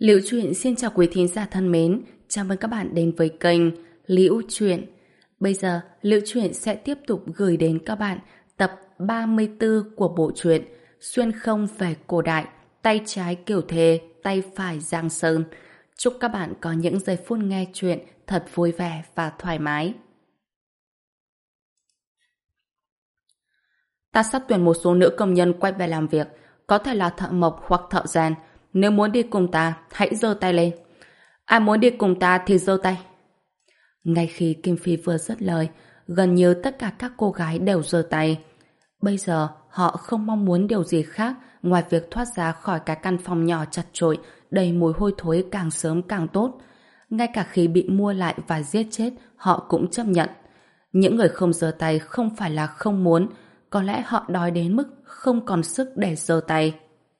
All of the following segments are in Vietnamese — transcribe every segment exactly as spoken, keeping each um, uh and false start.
Liễu Chuyện xin chào quý thính giả thân mến, chào mừng các bạn đến với kênh Liễu Chuyện. Bây giờ, Liễu Chuyện sẽ tiếp tục gửi đến các bạn tập ba mươi tư của bộ truyện Xuyên không về cổ đại, tay trái Kiều Thề, tay phải Giang Sơn. Chúc các bạn có những giây phút nghe chuyện thật vui vẻ và thoải mái. Ta sắp tuyển một số nữ công nhân quay về làm việc, có thể là thợ mộc hoặc thợ rèn. Nếu muốn đi cùng ta, hãy giơ tay lên. Ai muốn đi cùng ta thì giơ tay. Ngay khi Kim Phi vừa dứt lời, gần như tất cả các cô gái đều giơ tay. Bây giờ, họ không mong muốn điều gì khác ngoài việc thoát ra khỏi cái căn phòng nhỏ chật chội, đầy mùi hôi thối càng sớm càng tốt. Ngay cả khi bị mua lại và giết chết, họ cũng chấp nhận. Những người không giơ tay không phải là không muốn, có lẽ họ đói đến mức không còn sức để giơ tay.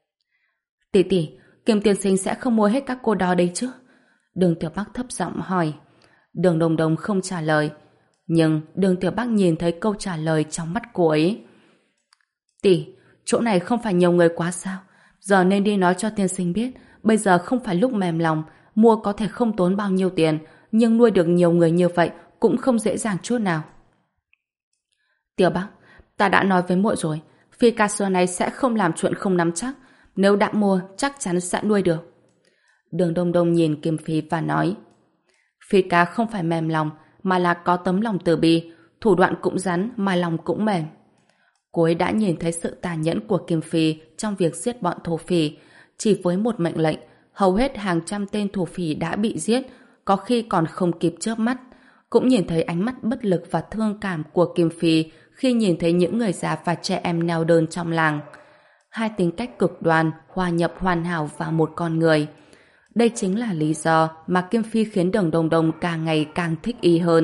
Tỷ tỷ, Kim tiên sinh sẽ không mua hết các cô đó đấy chứ? Đường Tiểu Bắc thấp giọng hỏi. Đường Đồng Đồng không trả lời. Nhưng Đường Tiểu Bắc nhìn thấy câu trả lời trong mắt cô ấy. Tỷ, chỗ này không phải nhiều người quá sao? Giờ nên đi nói cho tiên sinh biết, bây giờ không phải lúc mềm lòng, mua có thể không tốn bao nhiêu tiền, nhưng nuôi được nhiều người như vậy cũng không dễ dàng chút nào. Tiểu Bắc, ta đã nói với muội rồi, Phi ca xưa này sẽ không làm chuyện không nắm chắc. Nếu đã mua, chắc chắn sẽ nuôi được. Đường Đông Đông nhìn Kim Phi và nói, Phi ca không phải mềm lòng, mà là có tấm lòng từ bi, thủ đoạn cũng rắn mà lòng cũng mềm. Cô ấy đã nhìn thấy sự tàn nhẫn của Kim Phi trong việc giết bọn thổ phỉ. Chỉ với một mệnh lệnh, hầu hết hàng trăm tên thổ phỉ đã bị giết, có khi còn không kịp chớp mắt. Cũng nhìn thấy ánh mắt bất lực và thương cảm của Kim Phi khi nhìn thấy những người già và trẻ em neo đơn trong làng. Hai tính cách cực đoan hòa nhập hoàn hảo vào một con người. Đây chính là lý do mà Kim Phi khiến Đường Đồng Đồng càng ngày càng thích y hơn.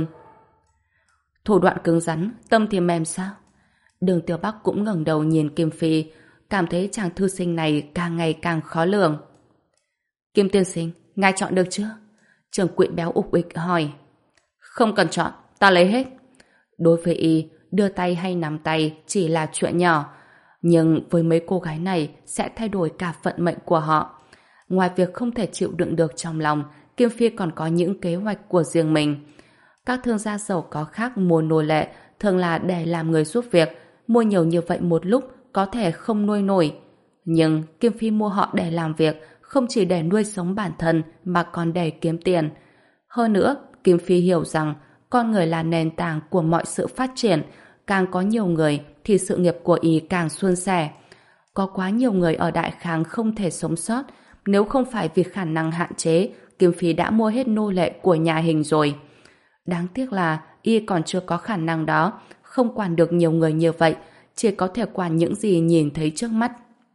Thủ đoạn cứng rắn, tâm thì mềm sao? Đường Tiểu Bắc cũng ngẩng đầu nhìn Kim Phi, cảm thấy chàng thư sinh này càng ngày càng khó lường. Kim tiên sinh, ngài chọn được chưa? Trưởng quỹ béo ục ịch hỏi. Không cần chọn, ta lấy hết. Đối với y, đưa tay hay nắm tay chỉ là chuyện nhỏ, nhưng với mấy cô gái này sẽ thay đổi cả vận mệnh của họ. Ngoài việc không thể chịu đựng được trong lòng, Kim Phi còn có những kế hoạch của riêng mình. Các thương gia giàu có khác mua nô lệ thường là để làm người giúp việc, mua nhiều như vậy một lúc có thể không nuôi nổi. Nhưng Kim Phi mua họ để làm việc, không chỉ để nuôi sống bản thân mà còn để kiếm tiền. Hơn nữa, Kim Phi hiểu rằng con người là nền tảng của mọi sự phát triển, càng có nhiều người thì sự nghiệp của y càng suôn sẻ. Có quá nhiều người ở Đại Khang không thể sống sót, nếu không phải vì khả năng hạn chế, Kim Phi đã mua hết nô lệ của nhà Hình rồi. Đáng tiếc là y còn chưa có khả năng đó, không quản được nhiều người như vậy, chỉ có thể quản những gì nhìn thấy trước mắt.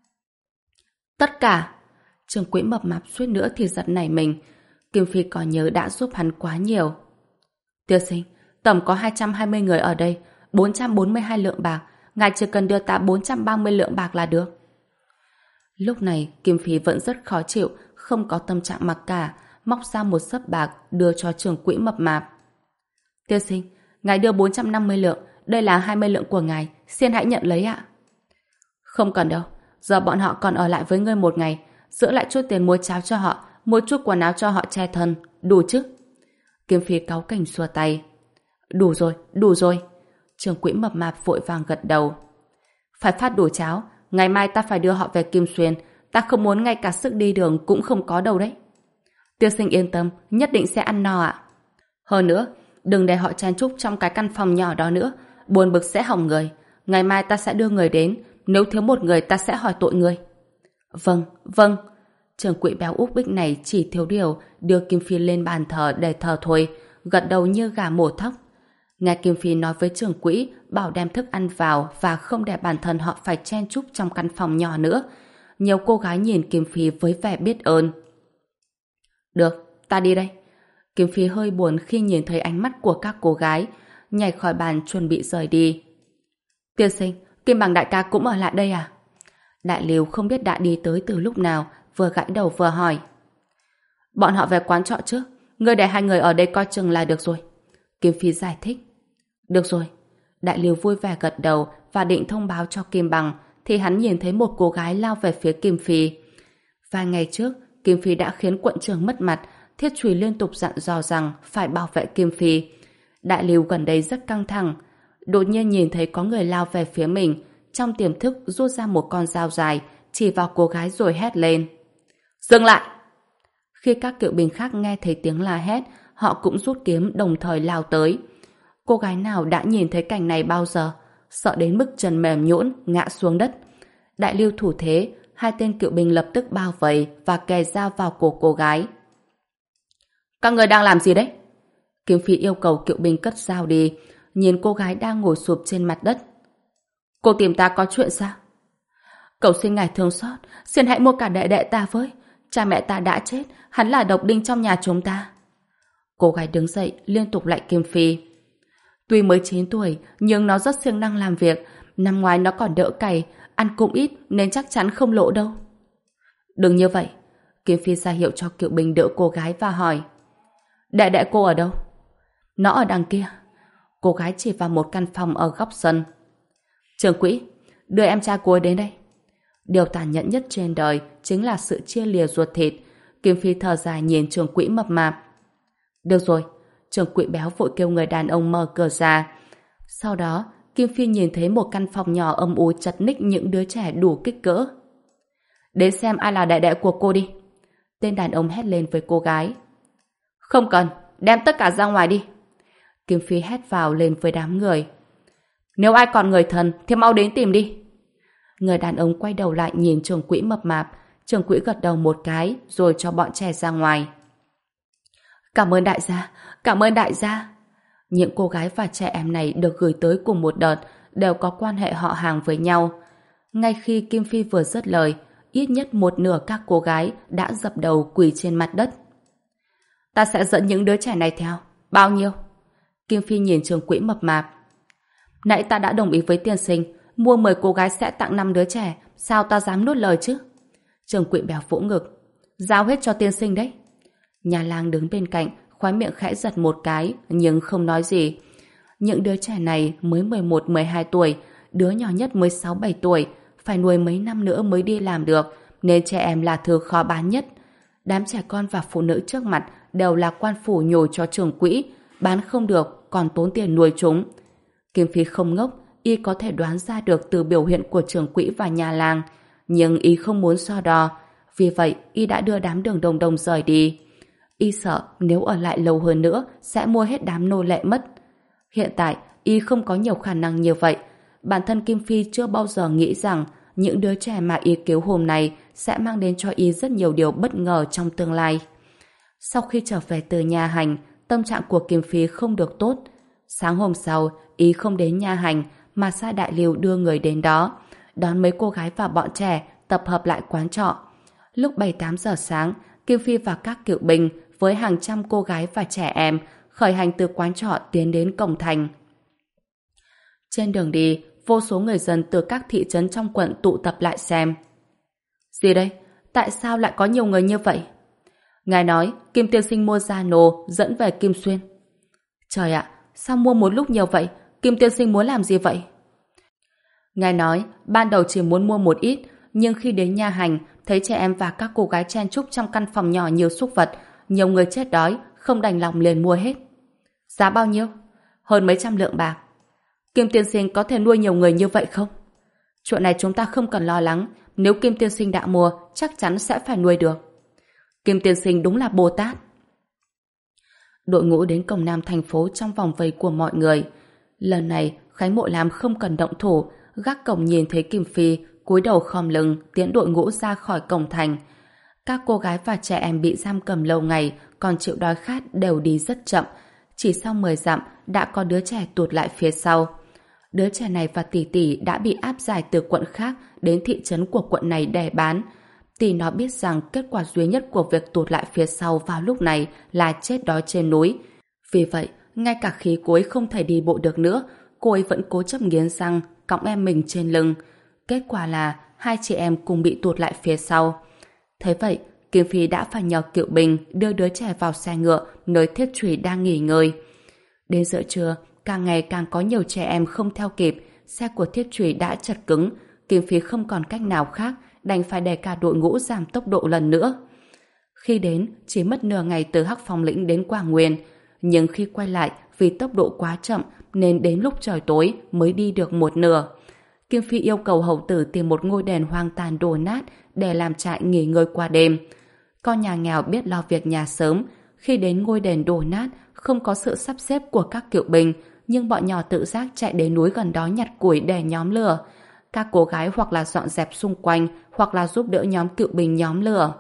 Tất cả! Trưởng quỹ mập mạp suýt nữa thì giật nảy mình. Kim Phi có nhớ đã giúp hắn quá nhiều. Tiên sinh, tổng có hai trăm hai mươi người ở đây, bốn trăm bốn mươi hai lượng bạc, ngài chỉ cần đưa ta bốn trăm ba mươi lượng bạc là được. Lúc này, Kim Phi vẫn rất khó chịu, không có tâm trạng mặc cả, móc ra một xấp bạc đưa cho trưởng quỹ mập mạp. Tiên sinh, ngài đưa bốn trăm năm mươi lượng, đây là hai mươi lượng của ngài, xin hãy nhận lấy ạ. Không cần đâu, giờ bọn họ còn ở lại với ngươi một ngày, giữ lại chút tiền mua cháo cho họ, mua chút quần áo cho họ che thân, đủ chứ? Kim Phi cáu kỉnh xua tay. Đủ rồi, đủ rồi. Trưởng quỹ mập mạp vội vàng gật đầu. Phải phát đủ cháo, ngày mai ta phải đưa họ về Kim Xuyên, ta không muốn ngay cả sức đi đường cũng không có đâu đấy. Tiên sinh yên tâm, nhất định sẽ ăn no ạ. Hơn nữa, đừng để họ chen chúc trong cái căn phòng nhỏ đó nữa, buồn bực sẽ hỏng người. Ngày mai ta sẽ đưa người đến, nếu thiếu một người ta sẽ hỏi tội người. Vâng, vâng. Trưởng quỹ béo úp bích này chỉ thiếu điều đưa Kim Phi lên bàn thờ để thờ thôi, gật đầu như gà mổ thóc. Nghe Kim Phi nói với trưởng quỹ bảo đem thức ăn vào và không để bản thân họ phải chen chúc trong căn phòng nhỏ nữa. Nhiều cô gái nhìn Kim Phi với vẻ biết ơn. Được, ta đi đây. Kim Phi hơi buồn khi nhìn thấy ánh mắt của các cô gái, nhảy khỏi bàn chuẩn bị rời đi. Tiên sinh, Kim Bằng đại ca cũng ở lại đây à? Đại Liêu không biết đã đi tới từ lúc nào, vừa gãi đầu vừa hỏi. Bọn họ về quán trọ trước, ngươi để hai người ở đây coi chừng là được rồi. Kim Phi giải thích. Được rồi. Đại Liêu vui vẻ gật đầu và định thông báo cho Kim Bằng, thì hắn nhìn thấy một cô gái lao về phía Kim Phi. Vài ngày trước, Kim Phi đã khiến quận trưởng mất mặt, Thiết Chùy liên tục dặn dò rằng phải bảo vệ Kim Phi. Đại Lưu gần đây rất căng thẳng, đột nhiên nhìn thấy có người lao về phía mình, trong tiềm thức rút ra một con dao dài, chỉ vào cô gái rồi hét lên. Dừng lại! Khi các kỵ binh khác nghe thấy tiếng la hét, họ cũng rút kiếm đồng thời lao tới. Cô gái nào đã nhìn thấy cảnh này bao giờ, sợ đến mức chân mềm nhũn ngã xuống đất. Đại Lưu thủ thế, hai tên kỵ binh lập tức bao vây và kề dao vào cổ cô gái. Các người đang làm gì đấy? Kiếm Phi yêu cầu kỵ binh cất dao đi, nhìn cô gái đang ngồi sụp trên mặt đất. Cô tìm ta có chuyện sao? Cầu xin ngài thương xót, xin hãy mua cả đệ đệ ta với. Cha mẹ ta đã chết, hắn là độc đinh trong nhà chúng ta. Cô gái đứng dậy liên tục lạy Kim Phi. Tuy mới chín tuổi, nhưng nó rất siêng năng làm việc. Năm ngoái nó còn đỡ cày, ăn cũng ít nên chắc chắn không lộ đâu. Đừng như vậy. Kim Phi ra hiệu cho cựu binh đỡ cô gái và hỏi. Đệ đệ cô ở đâu? Nó ở đằng kia. Cô gái chỉ vào một căn phòng ở góc sân. Trưởng quỹ, đưa em trai cô ấy đến đây. Điều tàn nhẫn nhất trên đời chính là sự chia lìa ruột thịt. Kim Phi thở dài nhìn trưởng quỹ mập mạp. Được rồi, trưởng quỹ béo vội kêu người đàn ông mở cửa ra. Sau đó, Kim Phi nhìn thấy một căn phòng nhỏ âm u chật ních những đứa trẻ đủ kích cỡ. Đến xem ai là đệ đệ của cô đi. Tên đàn ông hét lên với cô gái. Không cần, đem tất cả ra ngoài đi. Kim Phi hét vào lên với đám người. Nếu ai còn người thân thì mau đến tìm đi. Người đàn ông quay đầu lại nhìn trưởng quỹ mập mạp. Trưởng quỹ gật đầu một cái rồi cho bọn trẻ ra ngoài. Cảm ơn đại gia, cảm ơn đại gia. Những cô gái và trẻ em này được gửi tới cùng một đợt, đều có quan hệ họ hàng với nhau. Ngay khi Kim Phi vừa dứt lời, ít nhất một nửa các cô gái đã dập đầu quỳ trên mặt đất. Ta sẽ dẫn những đứa trẻ này theo. Bao nhiêu? Kim Phi nhìn trưởng quỹ mập mạp. Nãy ta đã đồng ý với tiên sinh, mua mười cô gái sẽ tặng năm đứa trẻ, sao ta dám nuốt lời chứ? Trưởng quỹ béo vỗ ngực. Giao hết cho tiên sinh đấy. Nhà lang đứng bên cạnh, khóe miệng khẽ giật một cái, nhưng không nói gì. Những đứa trẻ này mới mười một mười hai tuổi, đứa nhỏ nhất mới sáu bảy tuổi, phải nuôi mấy năm nữa mới đi làm được, nên trẻ em là thứ khó bán nhất. Đám trẻ con và phụ nữ trước mặt đều là quan phủ nhồi cho trưởng quỹ, bán không được, còn tốn tiền nuôi chúng. Kim Phi không ngốc, y có thể đoán ra được từ biểu hiện của trưởng quỹ và nhà lang, nhưng y không muốn so đo, vì vậy y đã đưa đám Đường Đồng Đồng rời đi. Y sợ nếu ở lại lâu hơn nữa sẽ mua hết đám nô lệ mất. Hiện tại y không có nhiều khả năng như vậy. Bản thân Kim Phi chưa bao giờ nghĩ rằng những đứa trẻ mà y cứu hôm nay sẽ mang đến cho y rất nhiều điều bất ngờ trong tương lai. Sau khi trở về từ nhà hành, tâm trạng của Kim Phi không được tốt. Sáng hôm sau, y không đến nhà hành mà sai Đại Lưu đưa người đến đó, đón mấy cô gái và bọn trẻ tập hợp lại quán trọ. Lúc bảy tám giờ sáng, Kim Phi và các cựu binh với hàng trăm cô gái và trẻ em khởi hành từ quán trọ tiến đến cổng thành. Trên đường đi, vô số người dân từ các thị trấn trong quận tụ tập lại xem. Gì đây? Tại sao lại có nhiều người như vậy? Ngài nói Kim tiên sinh mua gia nô dẫn về Kim Xuyên. Trời ạ, sao mua một lúc nhiều vậy? Kim tiên sinh muốn làm gì vậy? Ngài nói ban đầu chỉ muốn mua một ít, nhưng khi đến nha hành thấy trẻ em và các cô gái chen chúc trong căn phòng nhỏ nhiều súc vật, nhiều người chết đói, không đành lòng liền mua hết. Giá bao nhiêu? Hơn mấy trăm lượng bạc. Kim tiên sinh có thể nuôi nhiều người như vậy không? Chuyện này chúng ta không cần lo lắng, nếu Kim tiên sinh đã mua, chắc chắn sẽ phải nuôi được. Kim tiên sinh đúng là Bồ Tát. Đội ngũ đến cổng nam thành phố trong vòng vây của mọi người. Lần này, Khánh Mộ Lam không cần động thủ, gác cổng nhìn thấy Kim Phi, cúi đầu khom lưng, tiễn đội ngũ ra khỏi cổng thành. Các cô gái và trẻ em bị giam cầm lâu ngày, còn chịu đói khát đều đi rất chậm. Chỉ sau mười dặm, đã có đứa trẻ tụt lại phía sau. Đứa trẻ này và tỷ tỷ đã bị áp giải từ quận khác đến thị trấn của quận này để bán. Tỷ nó biết rằng kết quả duy nhất của việc tụt lại phía sau vào lúc này là chết đói trên núi. Vì vậy, ngay cả khi cô ấy không thể đi bộ được nữa, cô ấy vẫn cố chấp nghiến răng, cõng em mình trên lưng. Kết quả là hai chị em cùng bị tụt lại phía sau. Thế vậy, Kim Phi đã phải nhờ cựu binh đưa đứa trẻ vào xe ngựa nơi Thiết Chùy đang nghỉ ngơi. Đến giữa trưa, càng ngày càng có nhiều trẻ em không theo kịp, xe của Thiết Chùy đã chật cứng, Kim Phi không còn cách nào khác, đành phải để cả đội ngũ giảm tốc độ lần nữa. Khi đến, chỉ mất nửa ngày từ Hắc Phong lĩnh đến Quảng Nguyên, nhưng khi quay lại vì tốc độ quá chậm nên đến lúc trời tối mới đi được một nửa. Kim Phi yêu cầu hầu tử tìm một ngôi đền hoang tàn đổ nát để làm trại nghỉ ngơi qua đêm. Con nhà nghèo biết lo việc nhà sớm, khi đến ngôi đền đổ nát không có sự sắp xếp của các cựu binh, nhưng bọn nhỏ tự giác chạy đến núi gần đó nhặt củi để nhóm lửa. Các cô gái hoặc là dọn dẹp xung quanh hoặc là giúp đỡ nhóm cựu binh nhóm lửa.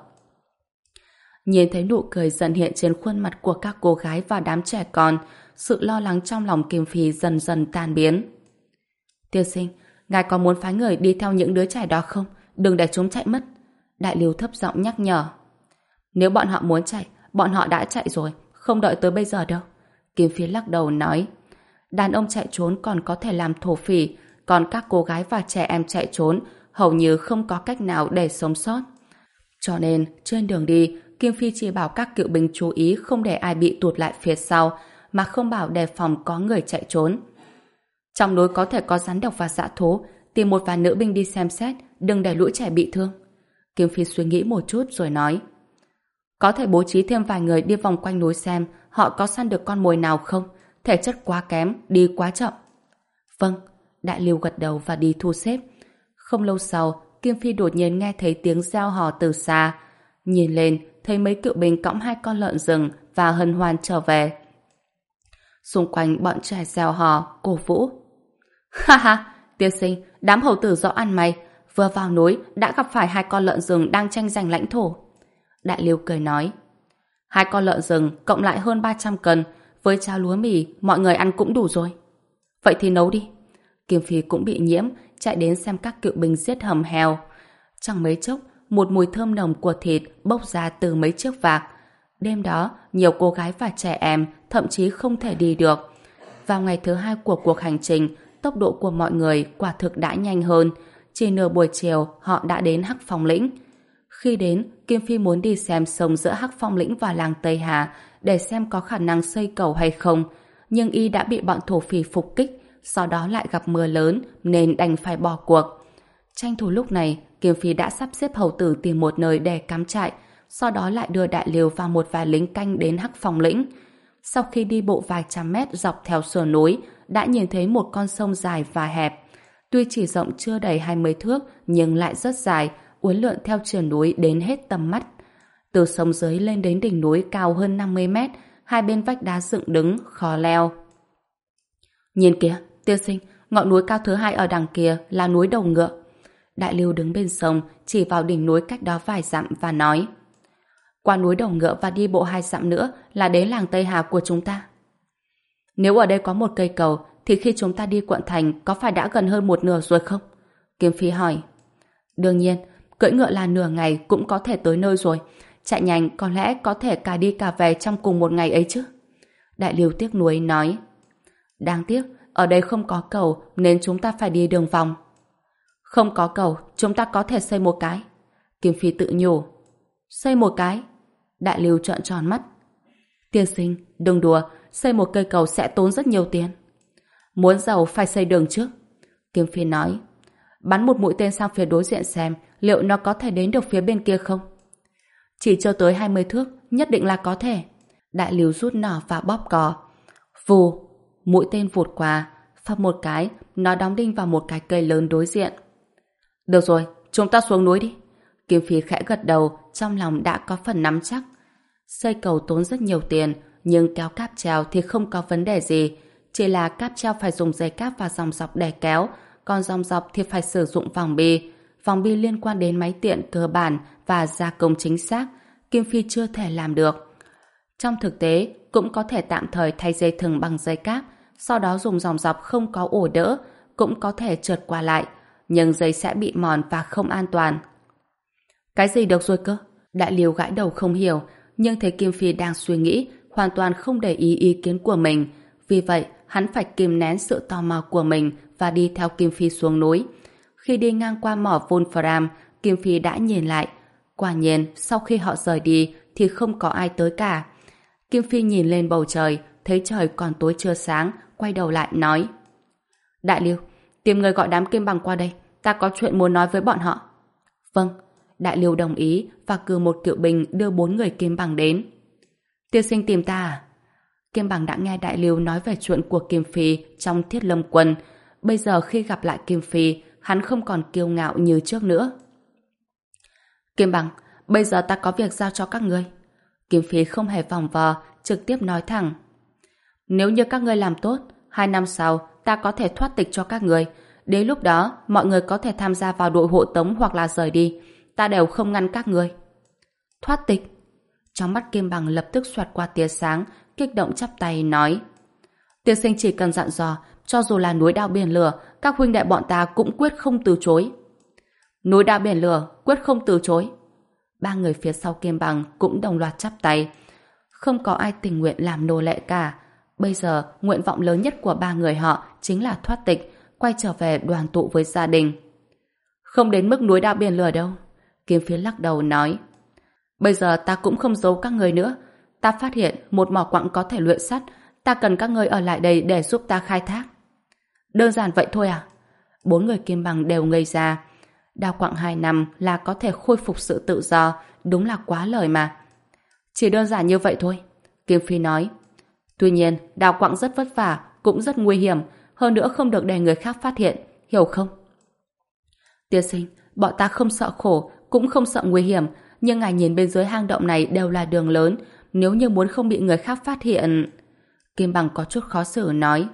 Nhìn thấy nụ cười dần hiện trên khuôn mặt của các cô gái và đám trẻ con, sự lo lắng trong lòng Kim Phi dần dần tan biến. Tiên sinh, ngài có muốn phái người đi theo những đứa trẻ đó không? Đừng để chúng chạy mất. Đại Lưu thấp giọng nhắc nhở. Nếu bọn họ muốn chạy, bọn họ đã chạy rồi, không đợi tới bây giờ đâu. Kim Phi lắc đầu nói. Đàn ông chạy trốn còn có thể làm thổ phỉ, còn các cô gái và trẻ em chạy trốn hầu như không có cách nào để sống sót. Cho nên, trên đường đi, Kim Phi chỉ bảo các cựu binh chú ý không để ai bị tụt lại phía sau, mà không bảo đề phòng có người chạy trốn. Trong núi có thể có rắn độc và dã thú, tìm một vài nữ binh đi xem xét, đừng để lũ trẻ bị thương. Kim Phi suy nghĩ một chút rồi nói. Có thể bố trí thêm vài người đi vòng quanh núi xem họ có săn được con mồi nào không, thể chất quá kém, đi quá chậm. Vâng, Đại Lưu gật đầu và đi thu xếp. Không lâu sau, Kim Phi đột nhiên nghe thấy tiếng reo hò từ xa. Nhìn lên, thấy mấy cựu binh cõng hai con lợn rừng và hân hoan trở về. Xung quanh bọn trẻ reo hò, cổ vũ. Ha ha, tiên sinh, đám hầu tử rõ ăn mày, vừa vào núi đã gặp phải hai con lợn rừng đang tranh giành lãnh thổ. Đại Lưu cười nói. Hai con lợn rừng cộng lại hơn ba trăm cân, với cháo lúa mì mọi người ăn cũng đủ rồi. Vậy thì nấu đi. Kim Phi cũng bị nhiễm, chạy đến xem các cựu binh giết hầm heo. Chẳng mấy chốc, một mùi thơm nồng của thịt bốc ra từ mấy chiếc vạc. Đêm đó, nhiều cô gái và trẻ em thậm chí không thể đi được. Vào ngày thứ hai của cuộc hành trình, tốc độ của mọi người quả thực đã nhanh hơn. Chỉ nửa buổi chiều, họ đã đến Hắc Phong lĩnh. Khi đến, Kim Phi muốn đi xem sông giữa Hắc Phong lĩnh và làng Tây Hà để xem có khả năng xây cầu hay không. Nhưng y đã bị bọn thổ phỉ phục kích, sau đó lại gặp mưa lớn nên đành phải bỏ cuộc. Tranh thủ lúc này, Kim Phi đã sắp xếp hầu tử tìm một nơi để cắm trại, sau đó lại đưa Đại Liều và một vài lính canh đến Hắc Phong lĩnh. Sau khi đi bộ vài trăm mét dọc theo sườn núi, đã nhìn thấy một con sông dài và hẹp. Tuy chỉ rộng chưa đầy hai mươi thước, nhưng lại rất dài, uốn lượn theo sườn núi đến hết tầm mắt. Từ sông dưới lên đến đỉnh núi cao hơn năm mươi mét, hai bên vách đá dựng đứng, khó leo. Nhìn kìa, tiên sinh, ngọn núi cao thứ hai ở đằng kia là núi Đầu Ngựa. Đại Lưu đứng bên sông, chỉ vào đỉnh núi cách đó vài dặm và nói. Qua núi Đầu Ngựa và đi bộ hai dặm nữa là đến làng Tây Hà của chúng ta. Nếu ở đây có một cây cầu, thì khi chúng ta đi quận thành có phải đã gần hơn một nửa rồi không? Kiếm Phi hỏi. Đương nhiên, cưỡi ngựa là nửa ngày cũng có thể tới nơi rồi. Chạy nhanh có lẽ có thể cả đi cả về trong cùng một ngày ấy chứ. Đại Lưu tiếc nuối nói. Đáng tiếc, ở đây không có cầu nên chúng ta phải đi đường vòng. Không có cầu, chúng ta có thể xây một cái. Kim Phi tự nhủ. Xây một cái? Đại Lưu trợn tròn mắt. Tiên sinh, đừng đùa, xây một cây cầu sẽ tốn rất nhiều tiền. Muốn giàu phải xây đường trước. Kim Phi nói. Bắn một mũi tên sang phía đối diện xem liệu nó có thể đến được phía bên kia không? Chỉ chưa tới hai mươi thước, nhất định là có thể. Đại Lưu rút nỏ và bóp cò. Vù, mũi tên vụt qua, phập một cái, nó đóng đinh vào một cái cây lớn đối diện. Được rồi, chúng ta xuống núi đi. Kim Phi khẽ gật đầu, trong lòng đã có phần nắm chắc. Xây cầu tốn rất nhiều tiền, nhưng kéo cáp treo thì không có vấn đề gì. Chỉ là cáp treo phải dùng dây cáp và dòng dọc để kéo, còn dòng dọc thì phải sử dụng vòng bi. Vòng bi liên quan đến máy tiện cơ bản và gia công chính xác. Kim Phi chưa thể làm được. Trong thực tế, cũng có thể tạm thời thay dây thừng bằng dây cáp, sau đó dùng dòng dọc không có ổ đỡ, cũng có thể trượt qua lại, nhưng dây sẽ bị mòn và không an toàn. Cái gì được rồi cơ? Đại Liêu gãi đầu không hiểu, nhưng thấy Kim Phi đang suy nghĩ, hoàn toàn không để ý ý kiến của mình. Vì vậy, hắn phải kìm nén sự tò mò của mình và đi theo Kim Phi xuống núi. Khi đi ngang qua mỏ Wolfram, Kim Phi đã nhìn lại. Quả nhiên, sau khi họ rời đi thì không có ai tới cả. Kim Phi nhìn lên bầu trời, thấy trời còn tối chưa sáng, quay đầu lại nói. Đại Liêu, tìm người gọi đám Kim Bằng qua đây, ta có chuyện muốn nói với bọn họ. Vâng. Đại Lưu đồng ý và cử một Cựu binh đưa bốn người Kim Bằng đến. Tiên sinh tìm ta à? Kim Bằng đã nghe Đại Lưu nói về chuyện của Kim Phi trong Thiết Lâm Quân. Bây giờ khi gặp lại Kim Phi, hắn không còn kiêu ngạo như trước nữa. Kim Bằng, bây giờ ta có việc giao cho các ngươi. Kim Phi không hề vòng vò, trực tiếp nói thẳng. Nếu như các ngươi làm tốt, hai năm sau ta có thể thoát tịch cho các ngươi. Đến lúc đó, mọi người có thể tham gia vào đội hộ tống hoặc là rời đi. Ta đều không ngăn các ngươi. Thoát tịch? Trong mắt Kim Bằng lập tức xoẹt qua tia sáng, kích động chắp tay nói. Tiên sinh chỉ cần dặn dò, cho dù là núi đao biển lửa, các huynh đệ bọn ta cũng quyết không từ chối. Núi đao biển lửa, quyết không từ chối. Ba người phía sau Kim Bằng cũng đồng loạt chắp tay. Không có ai tình nguyện làm nô lệ cả. Bây giờ, nguyện vọng lớn nhất của ba người họ chính là thoát tịch, quay trở về đoàn tụ với gia đình. Không đến mức núi đao biển lửa đâu. Kim Phi lắc đầu nói. Bây giờ ta cũng không giấu các người nữa. Ta phát hiện một mỏ quặng có thể luyện sắt. Ta cần các người ở lại đây để giúp ta khai thác. Đơn giản vậy thôi à? Bốn người Kim Bằng đều ngây ra. Đào quặng hai năm là có thể khôi phục sự tự do. Đúng là quá lời mà. Chỉ đơn giản như vậy thôi. Kim Phi nói. Tuy nhiên, đào quặng rất vất vả, cũng rất nguy hiểm. Hơn nữa không được để người khác phát hiện. Hiểu không? Tiên sinh, bọn ta không sợ khổ, cũng không sợ nguy hiểm. Nhưng ngài nhìn bên dưới hang động này đều là đường lớn. Nếu như muốn không bị người khác phát hiện... Kim Bằng có chút khó xử nói.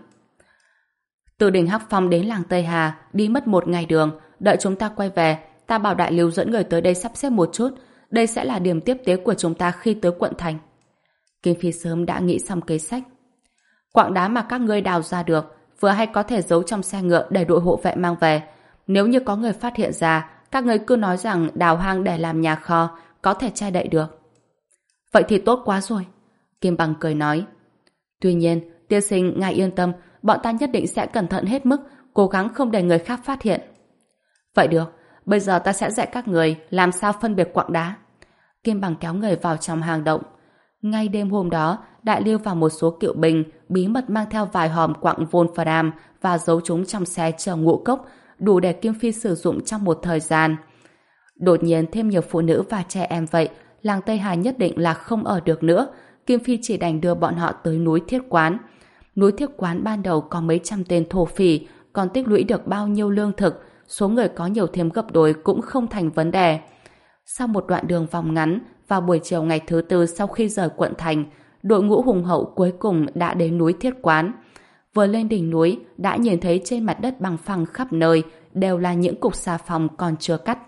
Từ đỉnh Hắc Phong đến làng Tây Hà đi mất một ngày đường. Đợi chúng ta quay về, ta bảo Đại Lưu dẫn người tới đây sắp xếp một chút. Đây sẽ là điểm tiếp tế của chúng ta khi tới quận thành. Kim Phi sớm đã nghĩ xong kế sách. Quặng đá mà các ngươi đào ra được vừa hay có thể giấu trong xe ngựa để đội hộ vệ mang về. Nếu như có người phát hiện ra, các ngươi cứ nói rằng đào hang để làm nhà kho có thể che đậy được. Vậy thì tốt quá rồi. Kim Bằng cười nói. Tuy nhiên, tiên sinh ngài yên tâm, bọn ta nhất định sẽ cẩn thận hết mức, cố gắng không để người khác phát hiện. Vậy được, bây giờ ta sẽ dạy các người làm sao phân biệt quặng đá. Kim Bằng kéo người vào trong hang động. Ngay đêm hôm đó, Đại Lưu và một số Cựu binh bí mật mang theo vài hòm quặng Wolfram và giấu chúng trong xe chở ngũ cốc, đủ để Kim Phi sử dụng trong một thời gian. Đột nhiên thêm nhiều phụ nữ và trẻ em vậy, làng Tây Hà nhất định là không ở được nữa. Kim Phi chỉ đành đưa bọn họ tới núi Thiết Quán. Núi Thiết Quán ban đầu có mấy trăm tên thổ phỉ, còn tích lũy được bao nhiêu lương thực, số người có nhiều thêm gấp đôi cũng không thành vấn đề. Sau một đoạn đường vòng ngắn, vào buổi chiều ngày thứ tư sau khi rời quận thành, đội ngũ hùng hậu cuối cùng đã đến núi Thiết Quán. Vừa lên đỉnh núi, đã nhìn thấy trên mặt đất bằng phẳng khắp nơi đều là những cục xà phòng còn chưa cắt.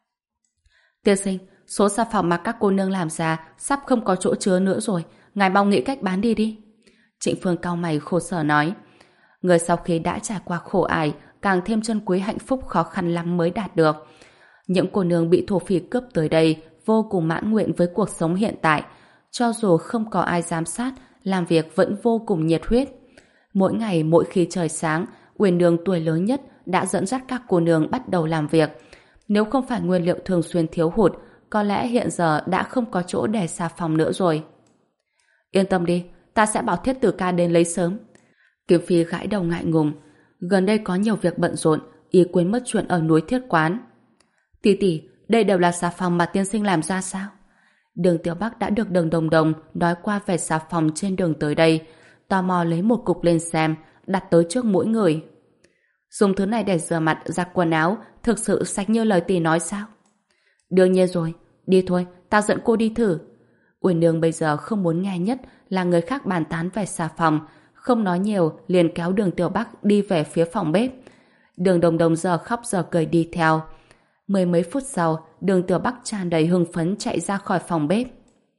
Tiên sinh, số xà phòng mà các cô nương làm ra sắp không có chỗ chứa nữa rồi, ngài mau nghĩ cách bán đi đi. Trịnh Phương cau mày khổ sở nói. Người sau khi đã trải qua khổ ải, càng thêm trân quý hạnh phúc khó khăn lắm mới đạt được. Những cô nương bị thổ phỉ cướp tới đây vô cùng mãn nguyện với cuộc sống hiện tại. Cho dù không có ai giám sát, làm việc vẫn vô cùng nhiệt huyết. Mỗi ngày mỗi khi trời sáng, Uyển Nương tuổi lớn nhất đã dẫn dắt các cô nương bắt đầu làm việc. Nếu không phải nguyên liệu thường xuyên thiếu hụt, có lẽ hiện giờ đã không có chỗ để xà phòng nữa rồi. Yên tâm đi, ta sẽ bảo Thiết Tử ca đến lấy sớm. Kiếm Phi gãi đầu ngại ngùng. Gần đây có nhiều việc bận rộn, ý quên mất chuyện ở núi Thiết Quán. Tỷ tỷ, đây đều là xà phòng mà tiên sinh làm ra sao? Đường Tiểu Bắc đã được Đường Đồng Đồng nói qua về xà phòng trên đường tới đây, tò mò lấy một cục lên xem, đặt tới trước mỗi người. Dùng thứ này để rửa mặt, giặt quần áo, thực sự sạch như lời tỷ nói sao? Đương nhiên rồi, đi thôi, tao dẫn cô đi thử. Uyển Nương bây giờ không muốn nghe nhất là người khác bàn tán về xà phòng, không nói nhiều liền kéo Đường Tiểu Bắc đi về phía phòng bếp. Đường Đồng Đồng giờ khóc giờ cười đi theo. Mười mấy phút sau, Đường Tiểu Bắc tràn đầy hưng phấn chạy ra khỏi phòng bếp.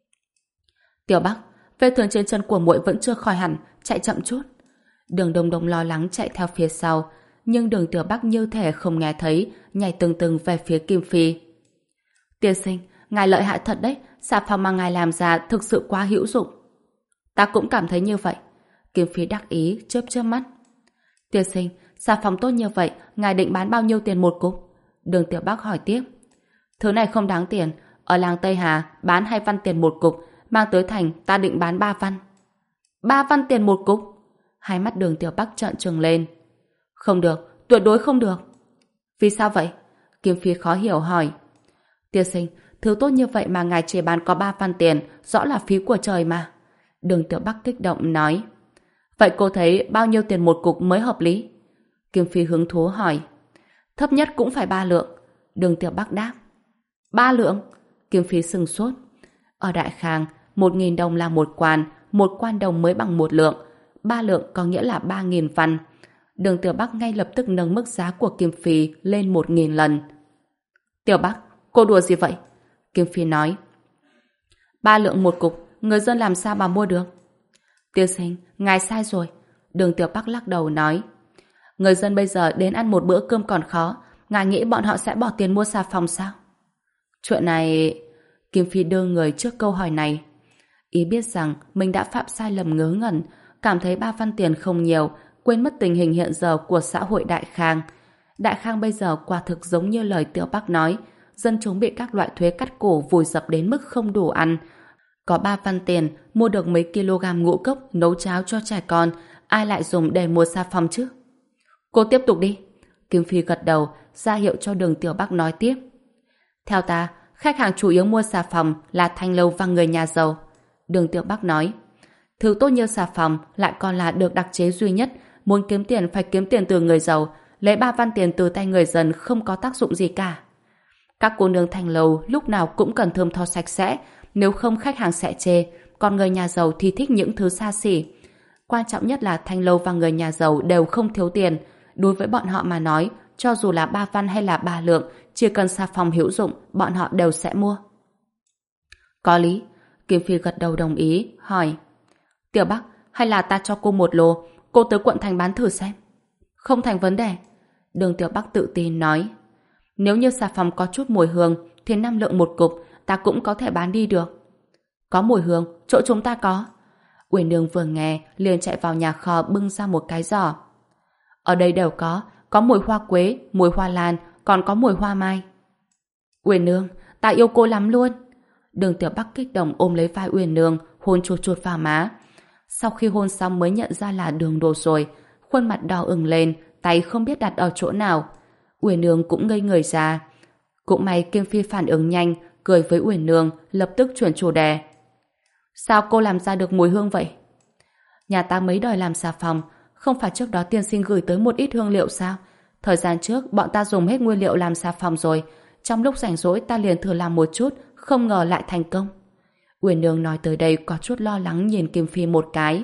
Tiểu Bắc, vết thương trên chân của muội vẫn chưa khỏi hẳn, chạy chậm chút. Đường Đồng Đồng lo lắng chạy theo phía sau, nhưng Đường Tiểu Bắc như thể không nghe thấy, nhảy từng từng về phía Kim Phi. Tiên sinh, ngài lợi hại thật đấy, xà phòng mà ngài làm ra thực sự quá hữu dụng. Ta cũng cảm thấy như vậy. Kim Phi đắc ý, chớp chớp mắt. Tiên sinh, xà phòng tốt như vậy, ngài định bán bao nhiêu tiền một cục? Đường Tiểu Bắc hỏi tiếp. Thứ này không đáng tiền, ở làng Tây Hà bán hai văn tiền một cục, mang tới thành ta định bán ba văn. Ba văn tiền một cục? Hai mắt Đường Tiểu Bắc trợn trừng lên. Không được, tuyệt đối không được. Vì sao vậy? Kim Phi khó hiểu hỏi. Tiên sinh, thứ tốt như vậy mà ngài chỉ bán có ba văn tiền, rõ là phí của trời mà. Đường Tiểu Bắc kích động nói. Vậy cô thấy bao nhiêu tiền một cục mới hợp lý? Kim Phi hứng thú hỏi. Thấp nhất cũng phải ba lượng. Đường Tiểu Bắc đáp. Ba lượng? Kim Phi sừng sốt. Ở Đại Khang, một nghìn đồng là một quan, một quan đồng mới bằng một lượng. Ba lượng có nghĩa là ba nghìn văn. Đường Tiểu Bắc ngay lập tức nâng mức giá của Kim Phi lên một nghìn lần. Tiểu Bắc, cô đùa gì vậy? Kim Phi nói. Ba lượng một cục, người dân làm sao mà mua được? Tiên sinh, ngài sai rồi. Đường Tiểu Bắc lắc đầu nói. Người dân bây giờ đến ăn một bữa cơm còn khó, ngài nghĩ bọn họ sẽ bỏ tiền mua xà phòng sao? Chuyện này... Kim Phi đưa người trước câu hỏi này. Ý biết rằng mình đã phạm sai lầm ngớ ngẩn, cảm thấy ba văn tiền không nhiều, quên mất tình hình hiện giờ của xã hội Đại Khang. Đại Khang bây giờ quả thực giống như lời Tiểu Bắc nói, dân chúng bị các loại thuế cắt cổ vùi dập đến mức không đủ ăn. Có ba văn tiền mua được mấy kg ngũ cốc nấu cháo cho trẻ con, ai lại dùng để mua xà phòng chứ? Cô tiếp tục đi. Kim Phi gật đầu, ra hiệu cho Đường Tiểu Bắc nói tiếp. Theo ta, khách hàng chủ yếu mua xà phòng là thanh lâu và người nhà giàu. Đường Tiểu Bắc nói. Thứ tốt như xà phòng lại còn là được đặc chế duy nhất, muốn kiếm tiền phải kiếm tiền từ người giàu, lấy ba văn tiền từ tay người dân không có tác dụng gì cả. Các cô nương thanh lâu lúc nào cũng cần thơm tho sạch sẽ, nếu không khách hàng sẽ chê, còn người nhà giàu thì thích những thứ xa xỉ. Quan trọng nhất là thanh lâu và người nhà giàu đều không thiếu tiền. Đối với bọn họ mà nói, cho dù là ba văn hay là ba lượng, chỉ cần xà phòng hữu dụng, bọn họ đều sẽ mua. Có lý. Kim Phi gật đầu đồng ý, hỏi. Tiểu Bắc, hay là ta cho cô một lô, cô tới quận thành bán thử xem. Không thành vấn đề. Đường Tiểu Bắc tự tin nói. Nếu như xà phòng có chút mùi hương, thì năm lượng một cục, ta cũng có thể bán đi được. Có mùi hương, chỗ chúng ta có. Uyển Nương vừa nghe, liền chạy vào nhà kho bưng ra một cái giỏ. Ở đây đều có, có mùi hoa quế, mùi hoa lan, còn có mùi hoa mai. Uyển Nương, ta yêu cô lắm luôn. Đường Tiểu Bắc kích động ôm lấy vai Uyển Nương, hôn chuột chuột vào má. Sau khi hôn xong mới nhận ra là đường đột rồi, khuôn mặt đỏ ửng lên, tay không biết đặt ở chỗ nào. Uyển Nương cũng ngây người ra. Cũng may Kim Phi phản ứng nhanh, cười với Uyển Nương, lập tức chuyển chủ đề. Sao cô làm ra được mùi hương vậy? Nhà ta mấy đời làm xà phòng, không phải trước đó tiên sinh gửi tới một ít hương liệu sao? Thời gian trước bọn ta dùng hết nguyên liệu làm xà phòng rồi, trong lúc rảnh rỗi ta liền thử làm một chút, không ngờ lại thành công. Uyển Nương nói tới đây có chút lo lắng nhìn Kim Phi một cái.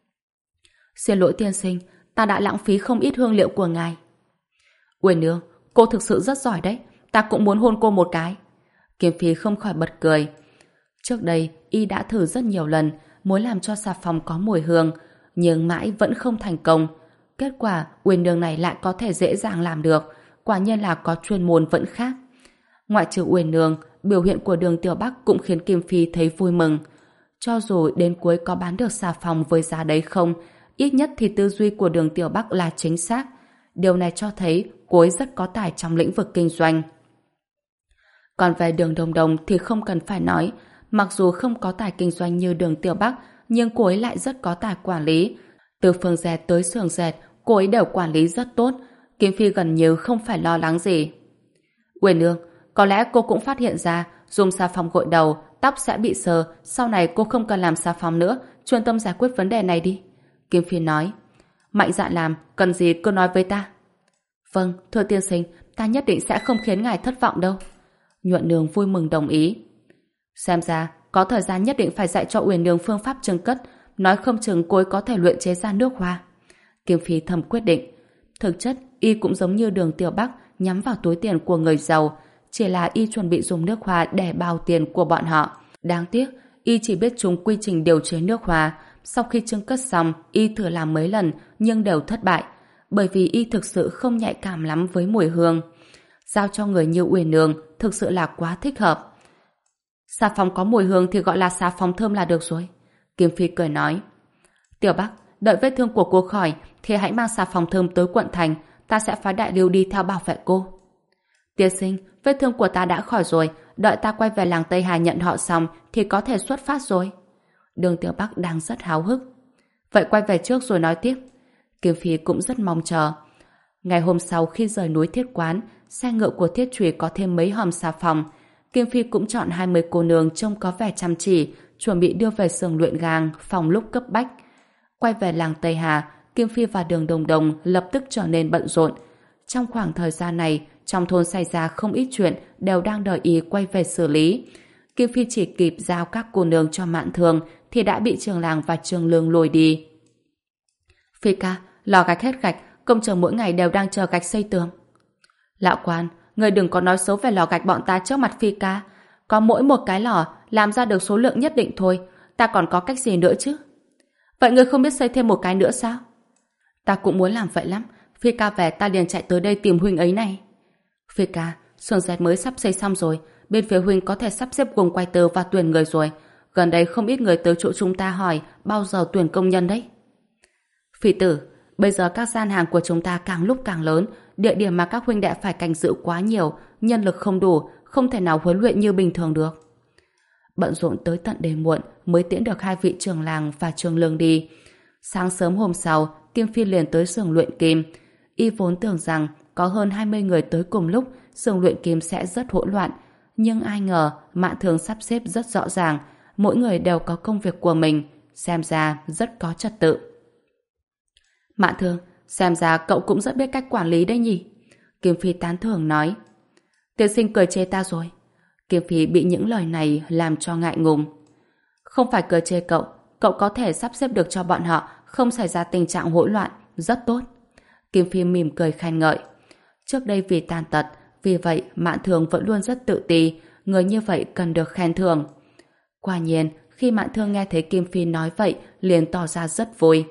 Xin lỗi tiên sinh, ta đã lãng phí không ít hương liệu của ngài. Uyển Nương, cô thực sự rất giỏi đấy, ta cũng muốn hôn cô một cái. Kim Phi không khỏi bật cười. Trước đây, y đã thử rất nhiều lần, muốn làm cho xà phòng có mùi hương, nhưng mãi vẫn không thành công. Kết quả, Uyển Nương này lại có thể dễ dàng làm được, quả nhiên là có chuyên môn vẫn khác. Ngoại trừ Uyển Nương, biểu hiện của Đường Tiểu Bắc cũng khiến Kim Phi thấy vui mừng. Cho dù đến cuối có bán được xà phòng với giá đấy không, ít nhất thì tư duy của Đường Tiểu Bắc là chính xác. Điều này cho thấy cô ấy rất có tài trong lĩnh vực kinh doanh. Còn về Đường Đồng Đồng thì không cần phải nói, mặc dù không có tài kinh doanh như Đường Tiểu Bắc, nhưng cô ấy lại rất có tài quản lý. Từ phường dệt tới xưởng dệt, cô ấy đều quản lý rất tốt. Kim Phi gần như không phải lo lắng gì. Uyển Nương, có lẽ cô cũng phát hiện ra dùng xà phòng gội đầu, tóc sẽ bị sờ, sau này cô không cần làm xà phòng nữa, chuyên tâm giải quyết vấn đề này đi. Kim Phi nói. Mạnh dạn làm, cần gì cứ nói với ta. Vâng, thưa tiên sinh, ta nhất định sẽ không khiến ngài thất vọng đâu. Nhuận Nương vui mừng đồng ý. Xem ra, có thời gian nhất định phải dạy cho Uyển Nương phương pháp trưng cất, nói không chừng cô ấy có thể luyện chế ra nước hoa. Kim Phi thầm quyết định. Thực chất, y cũng giống như Đường Tiểu Bắc nhắm vào túi tiền của người giàu, chỉ là y chuẩn bị dùng nước hoa để bao tiền của bọn họ. Đáng tiếc, y chỉ biết chúng quy trình điều chế nước hoa. Sau khi trưng cất xong, y thử làm mấy lần nhưng đều thất bại, bởi vì y thực sự không nhạy cảm lắm với mùi hương. Giao cho người như Uyển Nương thực sự là quá thích hợp. Xà phòng có mùi hương thì gọi là xà phòng thơm là được rồi. Kim Phi cười nói. Tiểu Bắc, đợi vết thương của cô khỏi thì hãy mang xà phòng thơm tới quận thành, ta sẽ phái đại lưu đi theo bảo vệ cô. Tiên sinh, vết thương của ta đã khỏi rồi, đợi ta quay về làng Tây Hà nhận họ xong thì có thể xuất phát rồi. Đường Tiểu Bắc đang rất háo hức. Vậy quay về trước rồi nói tiếp. Kim Phi cũng rất mong chờ. Ngày hôm sau khi rời núi Thiết Quán, xe ngựa của Thiết Trùy có thêm mấy hòm xà phòng. Kim Phi cũng chọn hai mươi cô nương trông có vẻ chăm chỉ, chuẩn bị đưa về xưởng luyện gang phòng lúc cấp bách. Quay về làng Tây Hà, Kim Phi và Đường Đồng Đồng lập tức trở nên bận rộn. Trong khoảng thời gian này, trong thôn xảy ra không ít chuyện đều đang đợi ý quay về xử lý. Kim Phi chỉ kịp giao các cô nương cho Mạn Thường thì đã bị Trường Làng và Trường Lương lùi đi. Phi ca, lò gạch hết gạch, công trường mỗi ngày đều đang chờ gạch xây tường. Lão quan, người đừng có nói xấu về lò gạch bọn ta trước mặt Phi ca. Có mỗi một cái lò làm ra được số lượng nhất định thôi, ta còn có cách gì nữa chứ? Vậy người không biết xây thêm một cái nữa sao? Ta cũng muốn làm vậy lắm. Phi ca về ta liền chạy tới đây tìm huynh ấy này. Phi ca, xưởng dệt mới sắp xây xong rồi, bên phía huynh có thể sắp xếp guồng quay tơ và tuyển người rồi. Gần đây không ít người tới chỗ chúng ta hỏi bao giờ tuyển công nhân đấy. Phi tử, bây giờ các gian hàng của chúng ta càng lúc càng lớn, địa điểm mà các huynh đệ phải canh giữ quá nhiều, nhân lực không đủ, không thể nào huấn luyện như bình thường được. Bận rộn tới tận đêm muộn mới tiễn được hai vị Trường Làng và Trường Lương đi. Sáng sớm hôm sau, Kim Phi liền tới xưởng luyện kim. Y vốn tưởng rằng có hơn hai mươi người tới cùng lúc, xưởng luyện kim sẽ rất hỗn loạn. Nhưng ai ngờ, Mạn Thường sắp xếp rất rõ ràng, mỗi người đều có công việc của mình, xem ra rất có trật tự. Mạn Thường, xem ra cậu cũng rất biết cách quản lý đấy nhỉ? Kim Phi tán thưởng nói. Tiên sinh cười chê ta rồi. Kim Phi bị những lời này làm cho ngại ngùng. Không phải cười chê cậu, cậu có thể sắp xếp được cho bọn họ không xảy ra tình trạng hỗn loạn, rất tốt. Kim Phi mỉm cười khen ngợi. Trước đây vì tàn tật, vì vậy Mạn Thường vẫn luôn rất tự ti, người như vậy cần được khen thưởng. Quả nhiên, khi Mạn Thường nghe thấy Kim Phi nói vậy, liền tỏ ra rất vui.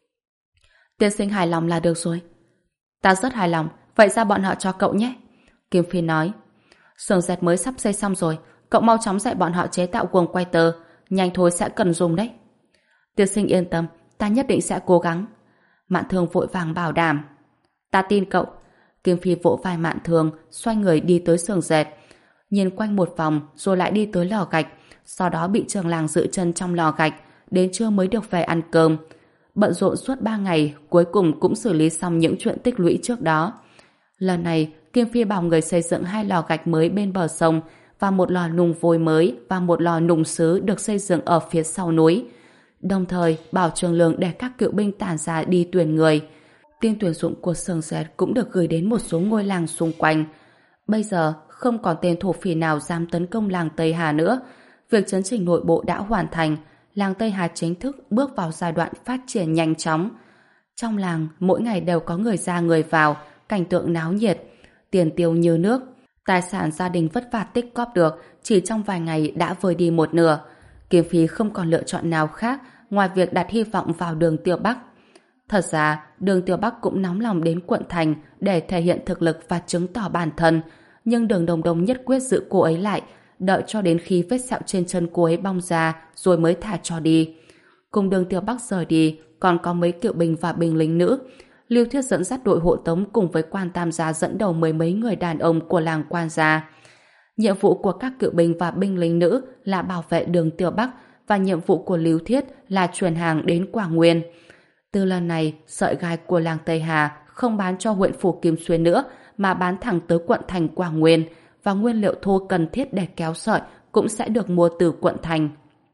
Tiên sinh hài lòng là được rồi. Ta rất hài lòng, vậy ra bọn họ cho cậu nhé. Kim Phi nói. Xưởng dệt mới sắp xây xong rồi, cậu mau chóng dạy bọn họ chế tạo guồng quay tơ, nhanh thôi sẽ cần dùng đấy. Tiên sinh yên tâm, ta nhất định sẽ cố gắng. Mạn Thường vội vàng bảo đảm. Ta tin cậu. Kim Phi vỗ vai Mạn Thường, xoay người đi tới xưởng dệt, nhìn quanh một vòng rồi lại đi tới lò gạch, sau đó bị Trường Làng giữ chân trong lò gạch, đến trưa mới được về ăn cơm. Bận rộn suốt ba ngày, cuối cùng cũng xử lý xong những chuyện tích lũy trước đó. Lần này, Kim Phi bảo người xây dựng hai lò gạch mới bên bờ sông và một lò nung vôi mới và một lò nung sứ được xây dựng ở phía sau núi. Đồng thời, bảo Trường Lương để các cựu binh tản ra đi tuyển người. Tin tuyển dụng của xưởng dệt cũng được gửi đến một số ngôi làng xung quanh. Bây giờ, không còn tên thổ phỉ nào dám tấn công làng Tây Hà nữa. Việc chấn chỉnh nội bộ đã hoàn thành, làng Tây Hà chính thức bước vào giai đoạn phát triển nhanh chóng. Trong làng, mỗi ngày đều có người ra người vào, cảnh tượng náo nhiệt, tiền tiêu như nước. Tài sản gia đình vất vả tích cóp được chỉ trong vài ngày đã vơi đi một nửa. Kim Phi không còn lựa chọn nào khác ngoài việc đặt hy vọng vào Đường Tiêu Bắc. Thật ra, Đường Tiêu Bắc cũng nóng lòng đến quận thành để thể hiện thực lực và chứng tỏ bản thân, nhưng Đường Đồng Đồng nhất quyết giữ cô ấy lại, đợi cho đến khi vết sẹo trên chân cô ấy bong ra rồi mới thả cho đi. Cùng Đường Tiêu Bắc rời đi, còn có mấy cựu binh và binh lính nữ. Lưu Thiết dẫn dắt đội hộ tống cùng với Quan Tam gia dẫn đầu mười mấy người đàn ông của làng Quan gia. Nhiệm vụ của các cựu binh và binh lính nữ là bảo vệ Đường Tiêu Bắc, và nhiệm vụ của Lưu Thiết là chuyển hàng đến Quảng Nguyên. Từ lần này, sợi gai của làng Tây Hà không bán cho huyện phủ Kim Xuyên nữa, mà bán thẳng tới quận thành Quảng Nguyên, và nguyên liệu thô cần thiết để kéo sợi cũng sẽ được mua từ quận thành.